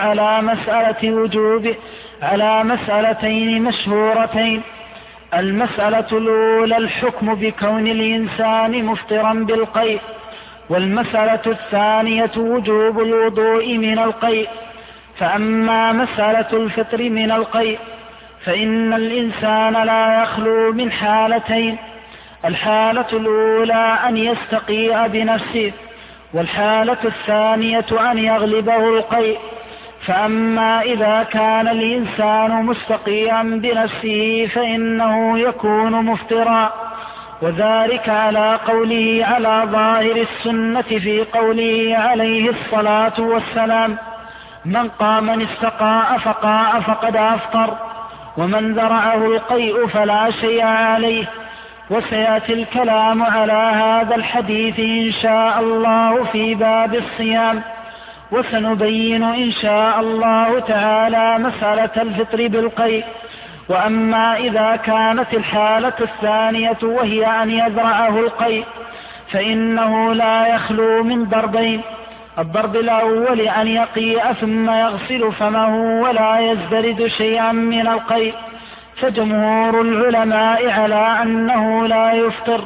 على مسألتين مشهورتين. المسألة الأولى الحكم بكون الإنسان مفطرا بالقيء، والمسألة الثانية وجوب الوضوء من القيء. فأما مسألة الفطر من القيء فإن الإنسان لا يخلو من حالتين: الحالة الأولى أن يستقيء بنفسه، والحالة الثانية أن يغلبه القيء. فأما إذا كان الإنسان مستقيا بنفسه فإنه يكون مفطرا، وذلك على قوله على ظاهر السنة في قوله عليه الصلاة والسلام: من استقاء فقاء فقد أفطر، ومن ذرعه القيء فلا شيء عليه. وسيأتي الكلام على هذا الحديث إن شاء الله في باب الصيام، وسنبين إن شاء الله تعالى مسألة الفطر بالقيء. وأما إذا كانت الحالة الثانية وهي أن يذرعه القيء فإنه لا يخلو من ضربين: الضرب الأول أن يقيء ثم يغسل فمه ولا يزدرد شيئا من القيء، فجمهور العلماء على أنه لا يفطر.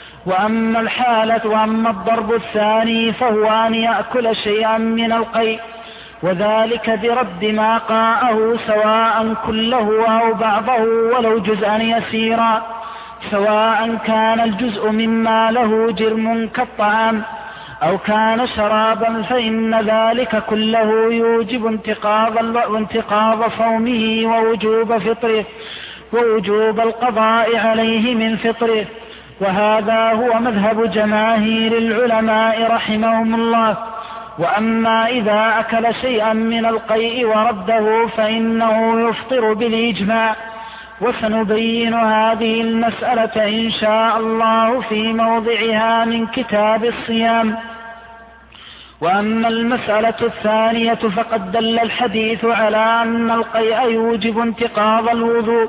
وأما الضرب الثاني فهو أن يأكل شيئا من القيء، وذلك برد ما قاءه سواء كله أو بعضه ولو جزءا يسيرا، سواء كان الجزء مما له جرم كالطعام أو كان شرابا، فإن ذلك كله يوجب انتقاض صومه ووجوب فطره ووجوب القضاء عليه من فطره. وهذا هو مذهب جماهير العلماء رحمهم الله. وأما إذا أكل شيئا من القيء ورده فإنه يفطر بالإجماع، وسنبين هذه المسألة إن شاء الله في موضعها من كتاب الصيام. وأما المسألة الثانية فقد دل الحديث على أن القيء يوجب انتقاض الوضوء.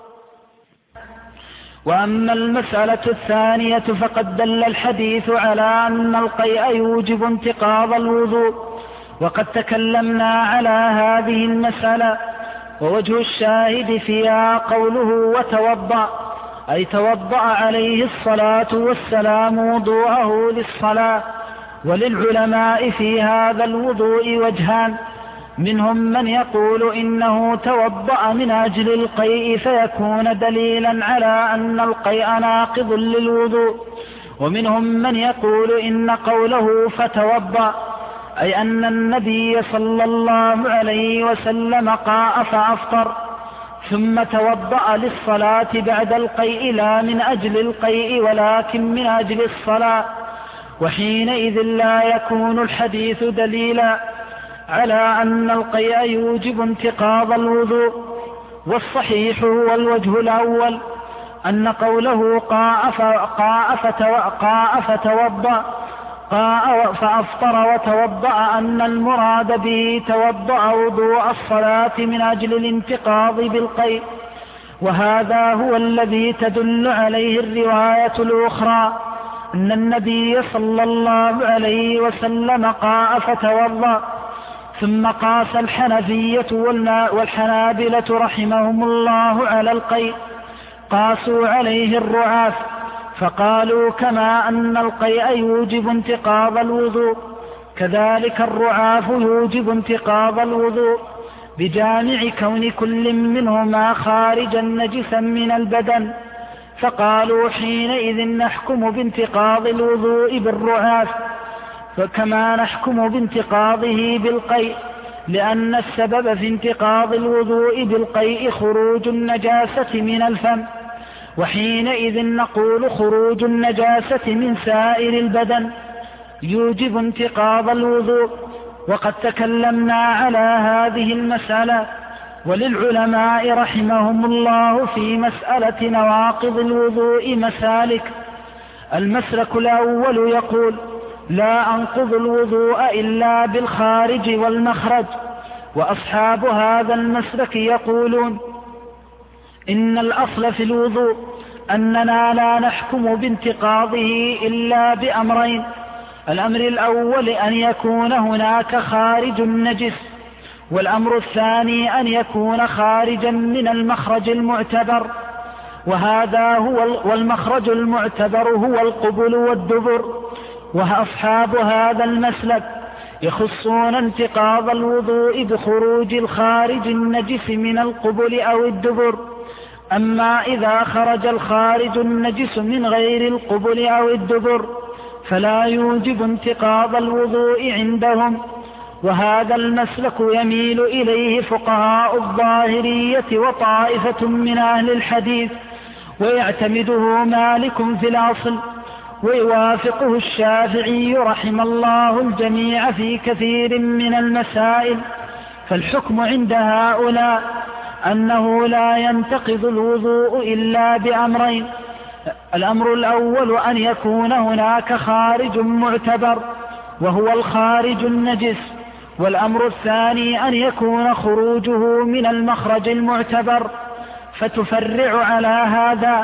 وقد تكلمنا على هذه المسألة، ووجه الشاهد فيها قوله وتوضأ، أي توضأ عليه الصلاة والسلام وضوءه للصلاة. وللعلماء في هذا الوضوء وجهان: منهم من يقول إنه توضأ من أجل القيء فيكون دليلا على أن القيء ناقض للوضوء، ومنهم من يقول إن قوله فتوضأ أي أن النبي صلى الله عليه وسلم قاء فأفطر ثم توضأ للصلاة بعد القيء، لا من أجل القيء ولكن من أجل الصلاة، وحينئذ لا يكون الحديث دليلا على أن القيء يوجب انتقاض الوضوء. والصحيح هو الوجه الأول، أن قوله قاء فتوضأ قاء فأفطر وتوضأ أن المراد به توضأ وضوء الصلاة من أجل الانتقاض بالقيء، وهذا هو الذي تدل عليه الرواية الأخرى أن النبي صلى الله عليه وسلم قاء فتوضأ. ثم قاس الحنفية والحنابلة رحمهم الله على القيء، قاسوا عليه الرعاف، فقالوا كما أن القيء يوجب انتقاض الوضوء كذلك الرعاف يوجب انتقاض الوضوء، بجامع كون كل منهما خارجا نجسا من البدن، فقالوا حينئذ نحكم بانتقاض الوضوء بالرعاف فكما نحكم بانتقاضه بالقيء، لأن السبب في انتقاض الوضوء بالقيء خروج النجاسة من الفم، وحينئذ نقول خروج النجاسة من سائر البدن يوجب انتقاض الوضوء. وقد تكلمنا على هذه المسألة، وللعلماء رحمهم الله في مسألة نواقض الوضوء مسالك. المسلك الأول يقول لا أنقض الوضوء إلا بالخارج والمخرج، وأصحاب هذا المسلك يقولون إن الأصل في الوضوء أننا لا نحكم بانتقاضه إلا بأمرين: الأمر الأول أن يكون هناك خارج نجس، والأمر الثاني أن يكون خارجا من المخرج المعتبر، والمخرج المعتبر هو القبل والدبر. وأصحاب هذا المسلك يخصون انتقاض الوضوء بخروج الخارج النجس من القبل أو الدبر. أما إذا خرج الخارج النجس من غير القبل أو الدبر فلا يوجب انتقاض الوضوء عندهم، وهذا المسلك يميل إليه فقهاء الظاهرية وطائفة من أهل الحديث، ويعتمده مالك في الأصل، ويوافقه الشافعي رحم الله الجميع في كثير من المسائل. فالحكم عند هؤلاء أنه لا ينتقض الوضوء إلا بأمرين: الأمر الأول أن يكون هناك خارج معتبر وهو الخارج النجس، والأمر الثاني أن يكون خروجه من المخرج المعتبر. فتفرع على هذا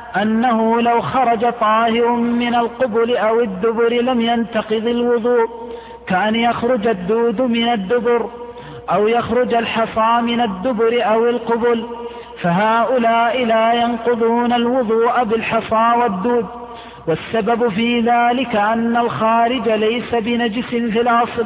أنه لو خرج طاهر من القبل أو الدبر لم ينتقض الوضوء، كأن يخرج الدود من الدبر أو يخرج الحصى من الدبر أو القبل، فهؤلاء لا ينقضون الوضوء بالحصى والدود. والسبب في ذلك أن الخارج ليس بنجس في الأصل،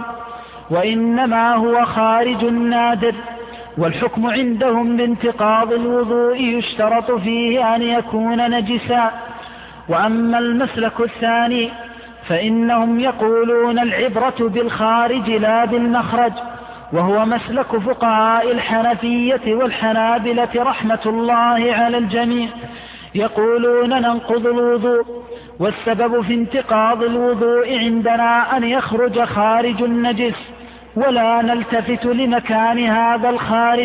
وإنما هو خارج نادر، والحكم عندهم بانتقاض الوضوء يشترط فيه أن يكون نجسا. وأما المسلك الثاني فإنهم يقولون العبرة بالخارج لا بالمخرج، وهو مسلك فقهاء الحنفية والحنابلة رحمة الله على الجميع، يقولون ننقض الوضوء، والسبب في انتقاض الوضوء عندنا أن يخرج خارج النجس، ولا نلتفت لمكان هذا الخارج،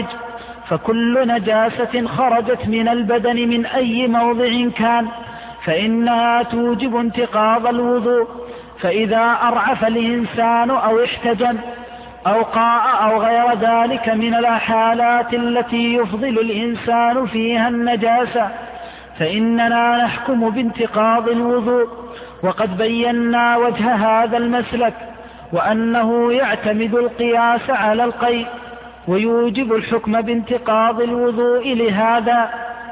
فكل نجاسة خرجت من البدن من أي موضع كان فإنها توجب انتقاض الوضوء. فإذا أرعف الإنسان أو احتجم أو قاء أو غير ذلك من الحالات التي يفضل الإنسان فيها النجاسة فإننا نحكم بانتقاض الوضوء. وقد بينا وجه هذا المسلك، وأنه يعتمد القياس على القيء ويوجب الحكم بانتقاض الوضوء لهذا.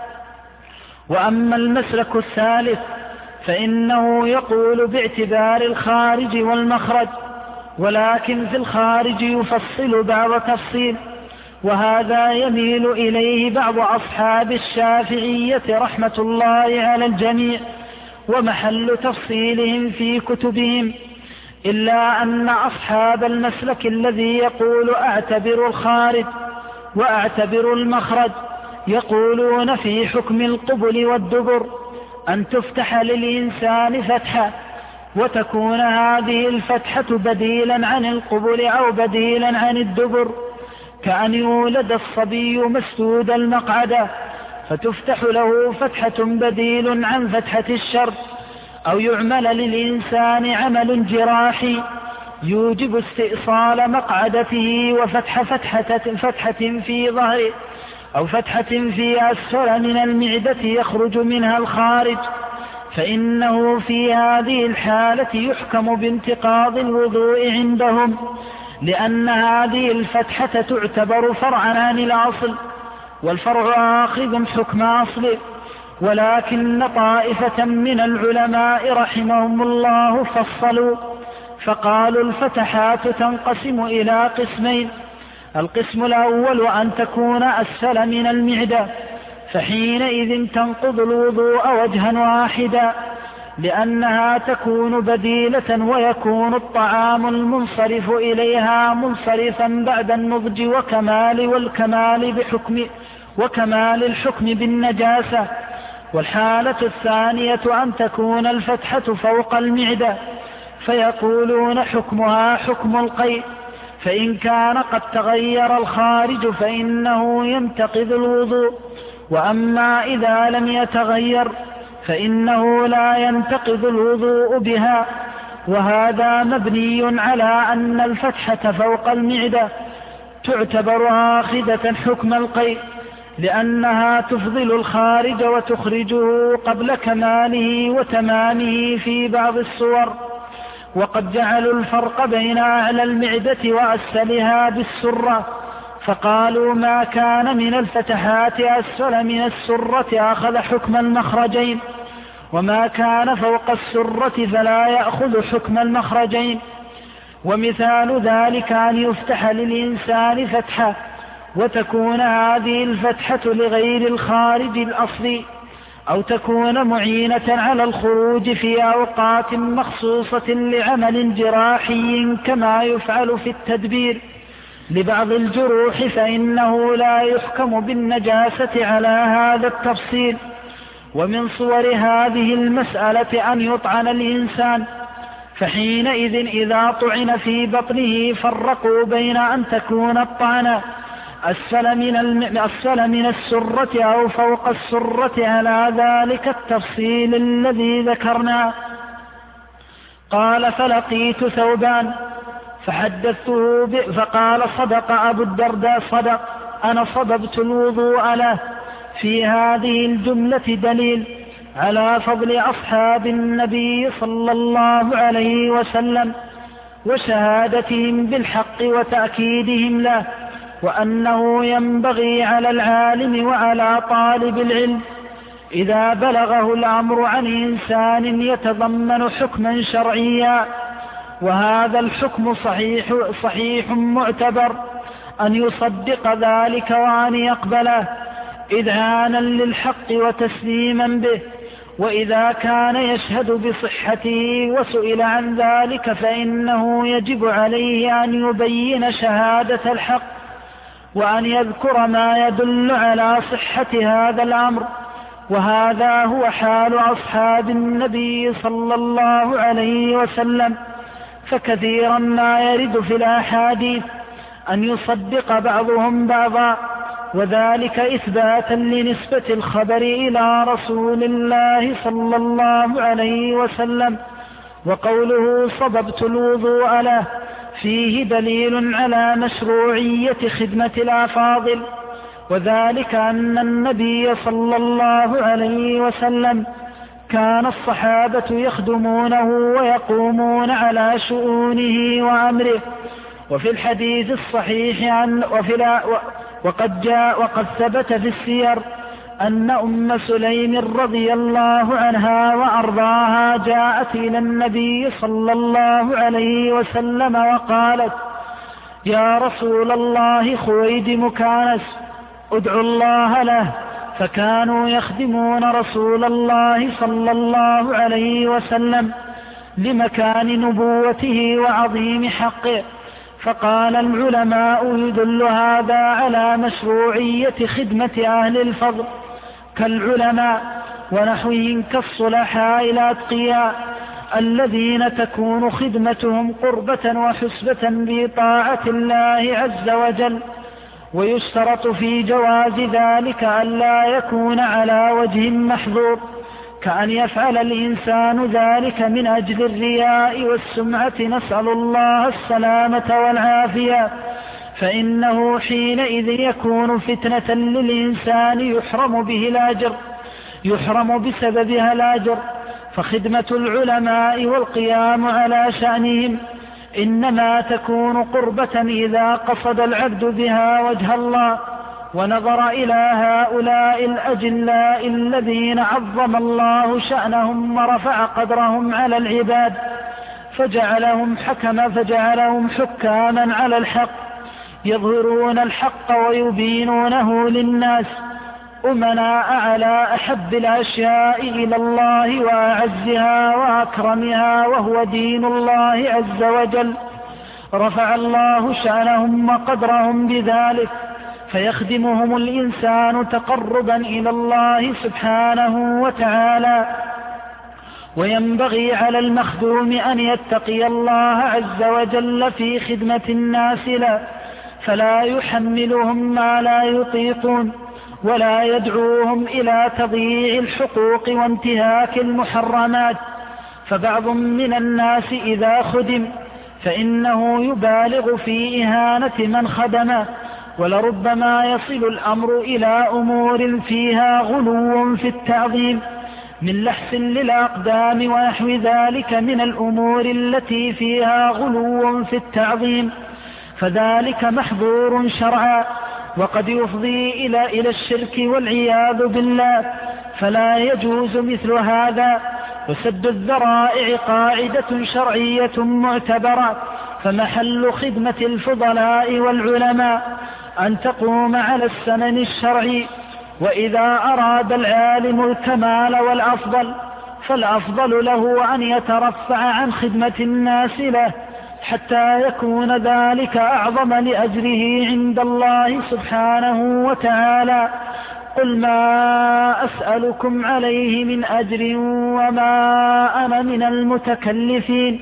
وأما المسلك الثالث فإنه يقول باعتبار الخارج والمخرج، ولكن في الخارج يفصل بعض تفصيل، وهذا يميل إليه بعض أصحاب الشافعية رحمة الله على الجميع، ومحل تفصيلهم في كتبهم، إلا أن أصحاب المسلك الذي يقول أعتبر الخارج وأعتبر المخرج يقولون في حكم القبل والدبر أن تفتح للإنسان فتحة، وتكون هذه الفتحة بديلا عن القبل أو بديلا عن الدبر، كأن يولد الصبي مسدود المقعدة فتفتح له فتحة بديل عن فتحة الشرب، أو يعمل للإنسان عمل جراحي يوجب استئصال مقعدته وفتح فتحة في ظهره أو فتحة في أسفل من المعدة يخرج منها الخارج، فإنه في هذه الحالة يحكم بانتقاض الوضوء عندهم، لأن هذه الفتحة تعتبر فرعا عن الأصل، والفرع آخذ حكم أصله. ولكن طائفة من العلماء رحمهم الله فصلوا فقالوا الفتحات تنقسم إلى قسمين: القسم الأول أن تكون أسفل من المعدة، فحينئذ تنقض الوضوء وجها واحدا، لأنها تكون بديلة ويكون الطعام المنصرف إليها منصرفا بعد النضج وكمال الحكم بالنجاسة. والحالة الثانية أن تكون الفتحة فوق المعدة، فيقولون حكمها حكم القيء، فإن كان قد تغير الخارج فإنه ينتقض الوضوء، وأما إذا لم يتغير فإنه لا ينتقض الوضوء بها. وهذا مبني على أن الفتحة فوق المعدة تعتبر آخذة حكم القيء، لأنها تفضل الخارج وتخرجه قبل كماله وتمامه في بعض الصور. وقد جعلوا الفرق بين أعلى المعدة وأسفلها بالسرة، فقالوا ما كان من الفتحات أسفل من السرة أخذ حكم المخرجين، وما كان فوق السرة فلا يأخذ حكم المخرجين. ومثال ذلك أن يفتح للإنسان فتحة وتكون هذه الفتحة لغير الخارج الأصلي، أو تكون معينة على الخروج في أوقات مخصوصة لعمل جراحي كما يفعل في التدبير لبعض الجروح، فإنه لا يحكم بالنجاسة على هذا التفصيل. ومن صور هذه المسألة أن يطعن الإنسان، فحينئذ إذا طعن في بطنه فرقوا بين أن تكون الطعنة أسفل من السرة أو فوق السرة على ذلك التفصيل الذي ذكرنا. قال: فلقيت ثوبان فحدثته فقال: صدق أبو الدرداء، صدق، أنا صببت الوضوء له. في هذه الجملة دليل على فضل أصحاب النبي صلى الله عليه وسلم وشهادتهم بالحق وتأكيدهم له، وأنه ينبغي على العالم وعلى طالب العلم إذا بلغه الأمر عن إنسان يتضمن حكما شرعيا، وهذا الحكم صحيح معتبر، أن يصدق ذلك وأن يقبله إذعانا للحق وتسليما به. وإذا كان يشهد بصحته وسئل عن ذلك فإنه يجب عليه أن يبين شهادة الحق، وأن يذكر ما يدل على صحة هذا الأمر. وهذا هو حال أصحاب النبي صلى الله عليه وسلم، فكثيرا ما يرد في الأحاديث أن يصدق بعضهم بعضا، وذلك إثباتا لنسبة الخبر إلى رسول الله صلى الله عليه وسلم. وقوله صببت الوضوء له فيه دليل على مشروعية خدمة الأفاضل، وذلك أن النبي صلى الله عليه وسلم كان الصحابة يخدمونه ويقومون على شؤونه وأمره. وفي الحديث الصحيح وقد ثبت في السير أن أم سليم رضي الله عنها وأرضاها جاءت إلى النبي صلى الله عليه وسلم وقالت: يا رسول الله، خويدم كانس، ادعو الله له. فكانوا يخدمون رسول الله صلى الله عليه وسلم لمكان نبوته وعظيم حقه. فقال العلماء: يدل هذا على مشروعية خدمة أهل الفضل كالعلماء ونحوهم كالصلحاء الأتقياء الذين تكون خدمتهم قربة وحسبة بطاعة الله عز وجل. ويشترط في جواز ذلك ألا يكون على وجه محظور كأن يفعل الإنسان ذلك من أجل الرياء والسمعة، نسأل الله السلامة والعافية، فإنه حينئذ يكون فتنة للإنسان يحرم بسببها الأجر. فخدمة العلماء والقيام على شأنهم إنما تكون قربة إذا قصد العبد بها وجه الله، ونظر إلى هؤلاء الأجلاء الذين عظم الله شأنهم ورفع قدرهم على العباد، فجعلهم حكاما على الحق، يظهرون الحق ويبينونه للناس، أمناء على أحب الأشياء إلى الله وأعزها وأكرمها، وهو دين الله عز وجل. رفع الله شأنهم وقدرهم بذلك، فيخدمهم الإنسان تقربا إلى الله سبحانه وتعالى. وينبغي على المخدوم أن يتقي الله عز وجل في خدمة الناس له، فلا يحملهم ما لا يطيقون، ولا يدعوهم إلى تضييع الحقوق وانتهاك المحرمات. فبعض من الناس إذا خدم فإنه يبالغ في إهانة من خدمه، ولربما يصل الأمر إلى أمور فيها غلو في التعظيم من لحس للأقدام ونحو ذلك من الأمور التي فيها غلو في التعظيم، فذلك محظور شرعا، وقد يفضي إلى الشرك والعياذ بالله، فلا يجوز مثل هذا. وسد الذرائع قاعدة شرعية معتبرة، فمحل خدمة الفضلاء والعلماء أن تقوم على السنن الشرعي. وإذا أراد العالم الكمال والأفضل فالأفضل له أن يترفع عن خدمة الناس له، حتى يكون ذلك أعظم لأجره عند الله سبحانه وتعالى. قل ما أسألكم عليه من أجر وما أنا من المتكلفين.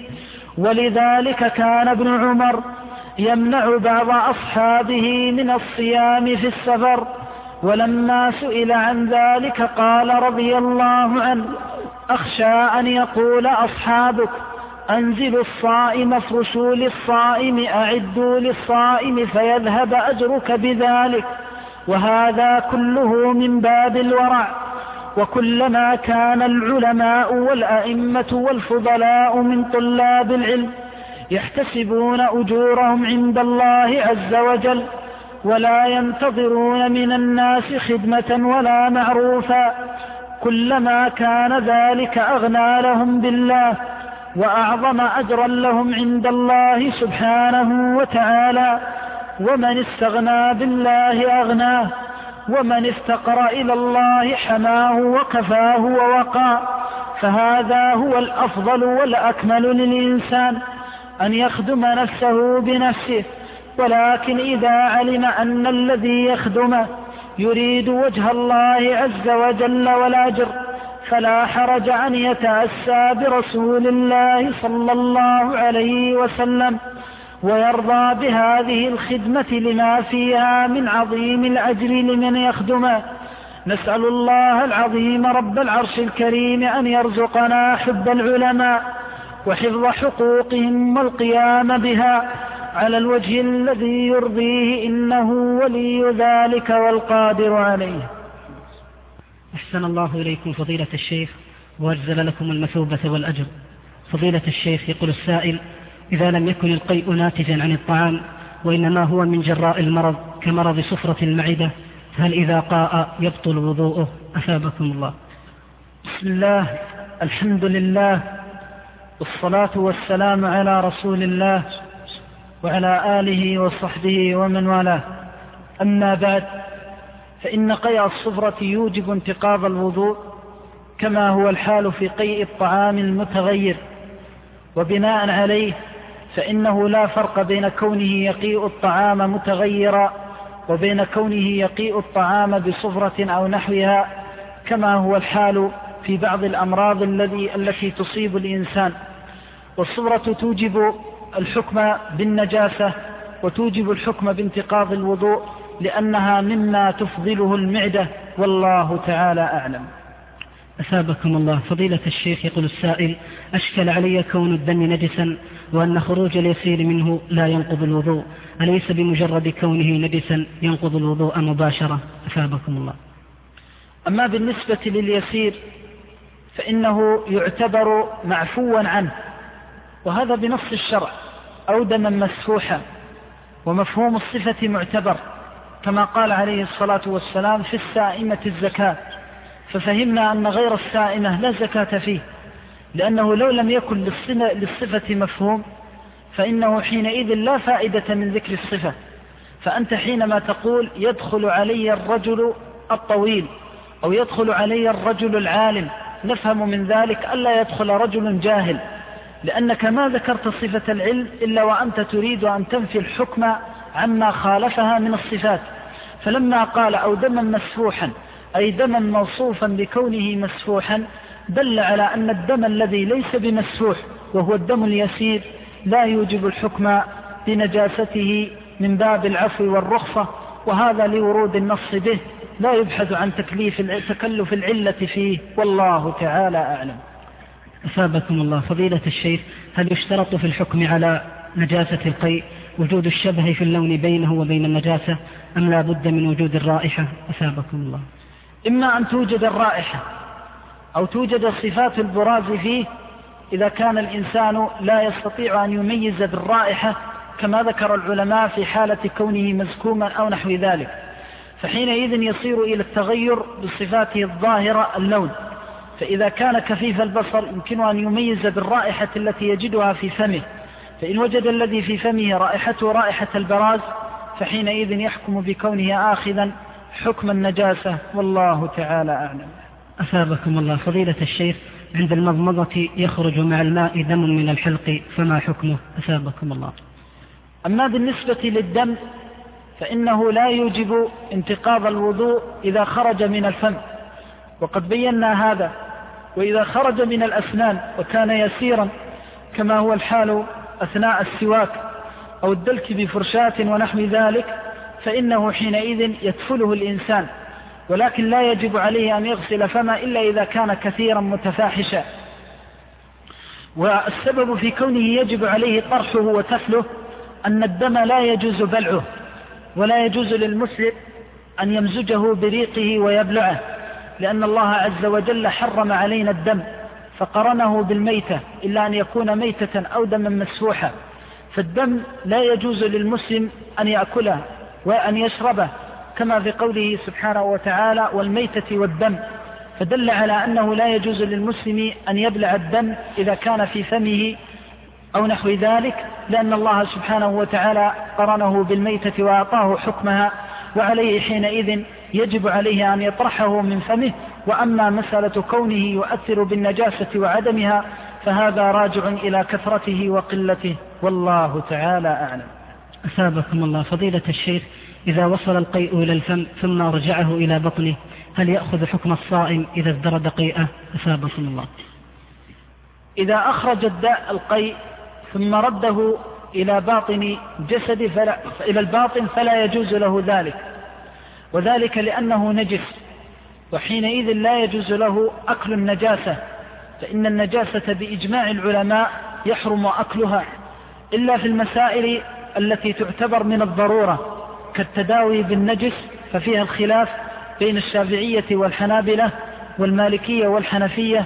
ولذلك كان ابن عمر يمنع بعض أصحابه من الصيام في السفر، ولما سئل عن ذلك قال رضي الله عنه: أخشى أن يقول أصحابك أنزلوا الصائم، افرشوا للصائم، أعدوا للصائم، فيذهب أجرك بذلك. وهذا كله من باب الورع. وكلما كان العلماء والأئمة والفضلاء من طلاب العلم يحتسبون أجورهم عند الله عز وجل، ولا ينتظرون من الناس خدمة ولا معروفا، كلما كان ذلك أغنى لهم بالله وأعظم أجرا لهم عند الله سبحانه وتعالى. ومن استغنى بالله أغناه، ومن افتقر إلى الله حماه وكفاه ووقاه. فهذا هو الأفضل والأكمل للإنسان، أن يخدم نفسه بنفسه، ولكن إذا علم أن الذي يخدمه يريد وجه الله عز وجل والأجر فلا حرج أن يتأسى برسول الله صلى الله عليه وسلم ويرضى بهذه الخدمة لما فيها من عظيم الأجر لمن يخدمه. نسأل الله العظيم رب العرش الكريم أن يرزقنا حب العلماء وحفظ حقوقهم والقيام بها على الوجه الذي يرضيه، إنه ولي ذلك والقادر عليه. أحسن الله إليكم فضيلة الشيخ وأجزل لكم المثوبة والأجر. فضيلة الشيخ، يقول السائل: إذا لم يكن القيء ناتجا عن الطعام وإنما هو من جراء المرض كمرض صفرة المعدة، فهل إذا قاء يبطل وضوءه؟ أثابكم الله. بسم الله، الحمد لله، والصلاة والسلام على رسول الله وعلى آله وصحبه ومن والاه. أما بعد، فإن قيء الصفرة يوجب انتقاض الوضوء كما هو الحال في قيء الطعام المتغير، وبناء عليه فإنه لا فرق بين كونه يقيء الطعام متغيرا وبين كونه يقيء الطعام بصفرة أو نحوها، كما هو الحال في بعض الأمراض التي تصيب الإنسان. والصفرة توجب الحكم بالنجاسة وتوجب الحكم بانتقاض الوضوء، لأنها مما تفضله المعدة، والله تعالى أعلم. أثابكم الله. فضيلة الشيخ يقول السائل: أشكل علي كون الدم نجسا وأن خروج اليسير منه لا ينقض الوضوء، أليس بمجرد كونه نجسا ينقض الوضوء مباشرة؟ أثابكم الله. أما بالنسبة لليسير فإنه يعتبر معفوا عنه، وهذا بنص الشرع، أو دما مسفوحا، ومفهوم الصفة معتبر، كما قال عليه الصلاة والسلام: في السائمة الزكاة، ففهمنا أن غير السائمة لا زكاة فيه، لأنه لو لم يكن للصفة مفهوم فإنه حينئذ لا فائدة من ذكر الصفة. فأنت حينما تقول يدخل علي الرجل الطويل أو يدخل علي الرجل العالم، نفهم من ذلك ألا يدخل رجل جاهل، لأنك ما ذكرت صفة العلم إلا وأنت تريد أن تنفي الحكم عما خالفها من الصفات. فلما قال أو دما مسفوحا أي دما موصوفا بكونه مسفوحا، دل على أن الدم الذي ليس بمسفوح وهو الدم اليسير لا يوجب الحكم بنجاسته من باب العفو والرخصة، وهذا لورود النص به، لا يبحث عن تكلف العلة فيه، والله تعالى أعلم. أثابكم الله. فضيلة الشيخ، هل يشترط في الحكم على نجاسة القيء وجود الشبه في اللون بينه وبين النجاسة، أم لا بد من وجود الرائحة؟ أثابكم الله. إما أن توجد الرائحة أو توجد صفات البراز فيه، إذا كان الإنسان لا يستطيع أن يميز بالرائحة كما ذكر العلماء في حالة كونه مزكوما أو نحو ذلك، فحينئذ يصير إلى التغير بصفاته الظاهرة اللون. فإذا كان كفيف البصر يمكن أن يميز بالرائحة التي يجدها في فمه، فإن وجد الذي في فمه رائحته رائحة البراز فحينئذ يحكم بكونه آخذا حكم النجاسة، والله تعالى أعلم. أثابكم الله. فضيلة الشيخ، عند المضمضة يخرج مع الماء دم من الحلق، فما حكمه؟ أثابكم الله. أما بالنسبة للدم فإنه لا يوجب انتقاض الوضوء إذا خرج من الفم، وقد بينا هذا. وإذا خرج من الأسنان وكان يسيرا كما هو الحال أثناء السواك أو الدلك بفرشاة ونحو ذلك، فإنه حينئذ يدفله الإنسان، ولكن لا يجب عليه أن يغسل فمه إلا إذا كان كثيرا متفاحشا. والسبب في كونه يجب عليه طرحه وتفله أن الدم لا يجوز بلعه، ولا يجوز للمسلم أن يمزجه بريقه ويبلعه، لأن الله عز وجل حرم علينا الدم فقرنه بالميتة إلا أن يكون ميتة أو دما مسفوحا. فالدم لا يجوز للمسلم أن يأكله وأن يشربه، كما في قوله سبحانه وتعالى: والميتة والدم، فدل على أنه لا يجوز للمسلم أن يبلع الدم إذا كان في فمه أو نحو ذلك، لأن الله سبحانه وتعالى قرنه بالميتة وأعطاه حكمها، وعليه حينئذ يجب عليه أن يطرحه من فمه. وأما مسألة كونه يؤثر بالنجاسة وعدمها فهذا راجع إلى كثرته وقلته، والله تعالى أعلم. أثابكم الله. فضيلة الشيخ، إذا وصل القيء إلى الفم ثم رجعه إلى بطنه، هل يأخذ حكم الصائم إذا ازدرد قيئه؟ أثابكم الله. إذا أخرج القيء ثم رده إلى باطن جسده إلى الباطن فلا يجوز له ذلك، وذلك لأنه نجس، وحينئذ لا يجوز له أكل النجاسة، فإن النجاسة بإجماع العلماء يحرم أكلها إلا في المسائل التي تعتبر من الضرورة كالتداوي بالنجس، ففيها الخلاف بين الشافعية والحنابلة والمالكية والحنفية.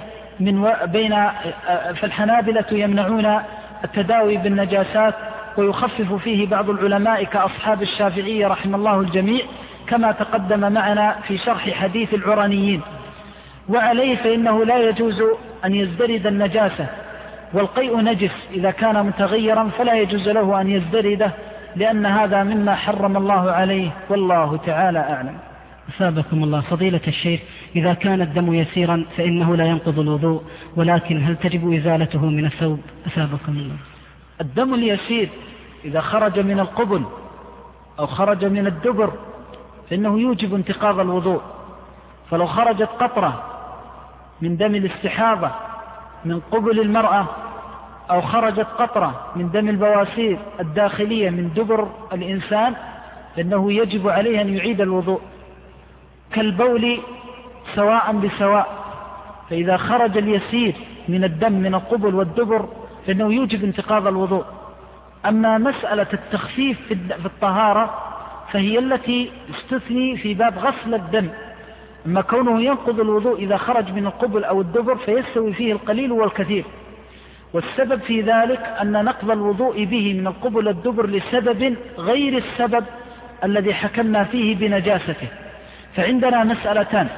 فالحنابلة يمنعون التداوي بالنجاسات، ويخفف فيه بعض العلماء كأصحاب الشافعية رحم الله الجميع، كما تقدم معنا في شرح حديث العرانيين. وعليه فإنه لا يجوز أن يزدرد النجاسة، والقيء نجس إذا كان متغيرا فلا يجوز له أن يزدرده، لأن هذا مما حرم الله عليه، والله تعالى أعلم. أثابكم الله. فضيلة الشيخ، إذا كان الدم يسيرا فإنه لا ينقض الوضوء، ولكن هل تجب إزالته من الثوب؟ أثابكم الله. الدم اليسير إذا خرج من القبل أو خرج من الدبر فإنه يوجب انتقاض الوضوء، فلو خرجت قطرة من دم الاستحاضة من قبل المرأة، أو خرجت قطرة من دم البواسير الداخلية من دبر الإنسان، فإنه يجب عليه أن يعيد الوضوء، كالبول سواء بسواء، فإذا خرج اليسير من الدم من القبل والدبر فإنه يوجب انتقاض الوضوء. أما مسألة التخفيف في الطهارة فهي التي استثني في باب غسل الدم. أما كونه ينقض الوضوء إذا خرج من القبل أو الدبر فيستوي فيه القليل والكثير، والسبب في ذلك أن نقض الوضوء به من القبل والدبر لسبب غير السبب الذي حكمنا فيه بنجاسته. فعندنا مسألتان: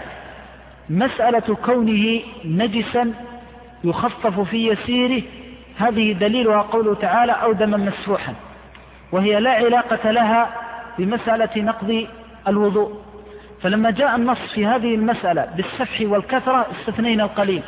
مسألة كونه نجسا يخفف في يسيره، هذه دليلها قوله تعالى أو دما مسفوحا، وهي لا علاقة لها بمسألة نقض الوضوء. فلما جاء النص في هذه المسألة بالسفح والكثرة استثنينا القليل.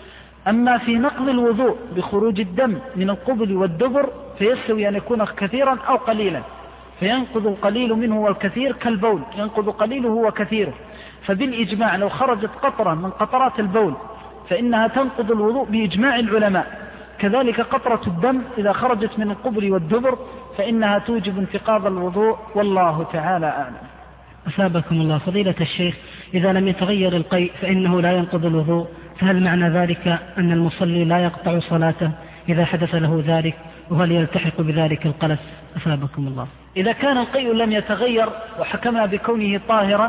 أما في نقض الوضوء بخروج الدم من القبل والدبر فيستوي أن يكون كثيرا أو قليلا، فينقض القليل منه والكثير كالبول، ينقض قليله وكثيره. فبالإجماع لو خرجت قطرة من قطرات البول فإنها تنقض الوضوء بإجماع العلماء. كذلك قطرة الدم إذا خرجت من القبل والدبر فإنها توجب انتقاض الوضوء، والله تعالى أعلم. أثابكم الله. فضيلة الشيخ، إذا لم يتغير القيء فإنه لا ينقض الوضوء، فهل معنى ذلك أن المصلي لا يقطع صلاته إذا حدث له ذلك، وهل يلتحق بذلك القلس؟ أثابكم الله. إذا كان القيء لم يتغير وحكمنا بكونه طاهرا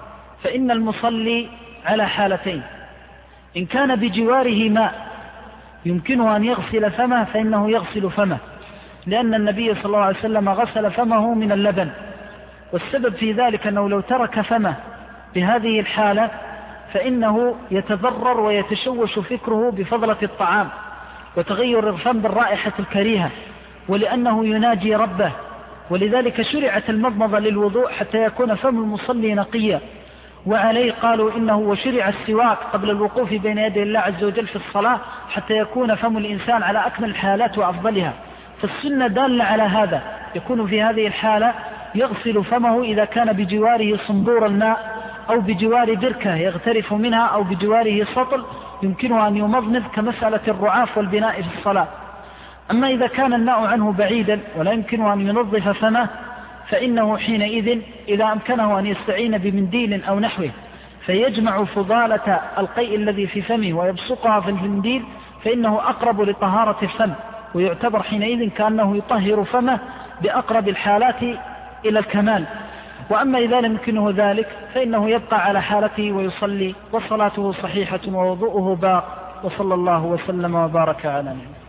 فإن المصلي على حالتين: إن كان بجواره ماء يمكنه أن يغسل فمه فإنه يغسل فمه، لأن النبي صلى الله عليه وسلم غسل فمه من اللبن، والسبب في ذلك أنه لو ترك فمه بهذه الحالة فإنه يتضرر ويتشوش فكره بفضلة الطعام وتغير الفم بالرائحة الكريهة، ولأنه يناجي ربه، ولذلك شرعت المضمضة للوضوء حتى يكون فم المصلي نقيا. وعليه قالوا إنه وشرع السواك قبل الوقوف بين يدي الله عز وجل في الصلاة حتى يكون فم الإنسان على أكمل الحالات وأفضلها. فالسنة دالة على هذا، يكون في هذه الحالة يغسل فمه إذا كان بجواره صندور الماء أو بجوار بركة يغترف منها أو بجواره سطل يمكنه أن يمضمض كمسألة الرعاف والبناء في الصلاة. أما إذا كان الماء عنه بعيدا ولا يمكنه أن ينظف فمه فإنه حينئذ إذا أمكنه أن يستعين بمنديل أو نحوه فيجمع فضالة القيء الذي في فمه ويبصقها في المنديل، فإنه أقرب لطهارة الفم، ويعتبر حينئذ كأنه يطهر فمه بأقرب الحالات إلى الكمال. وأما إذا لم يمكنه ذلك فإنه يبقى على حالته ويصلي، وصلاته صحيحة ووضوءه باق، وصلى الله وسلم وبارك على نبينا.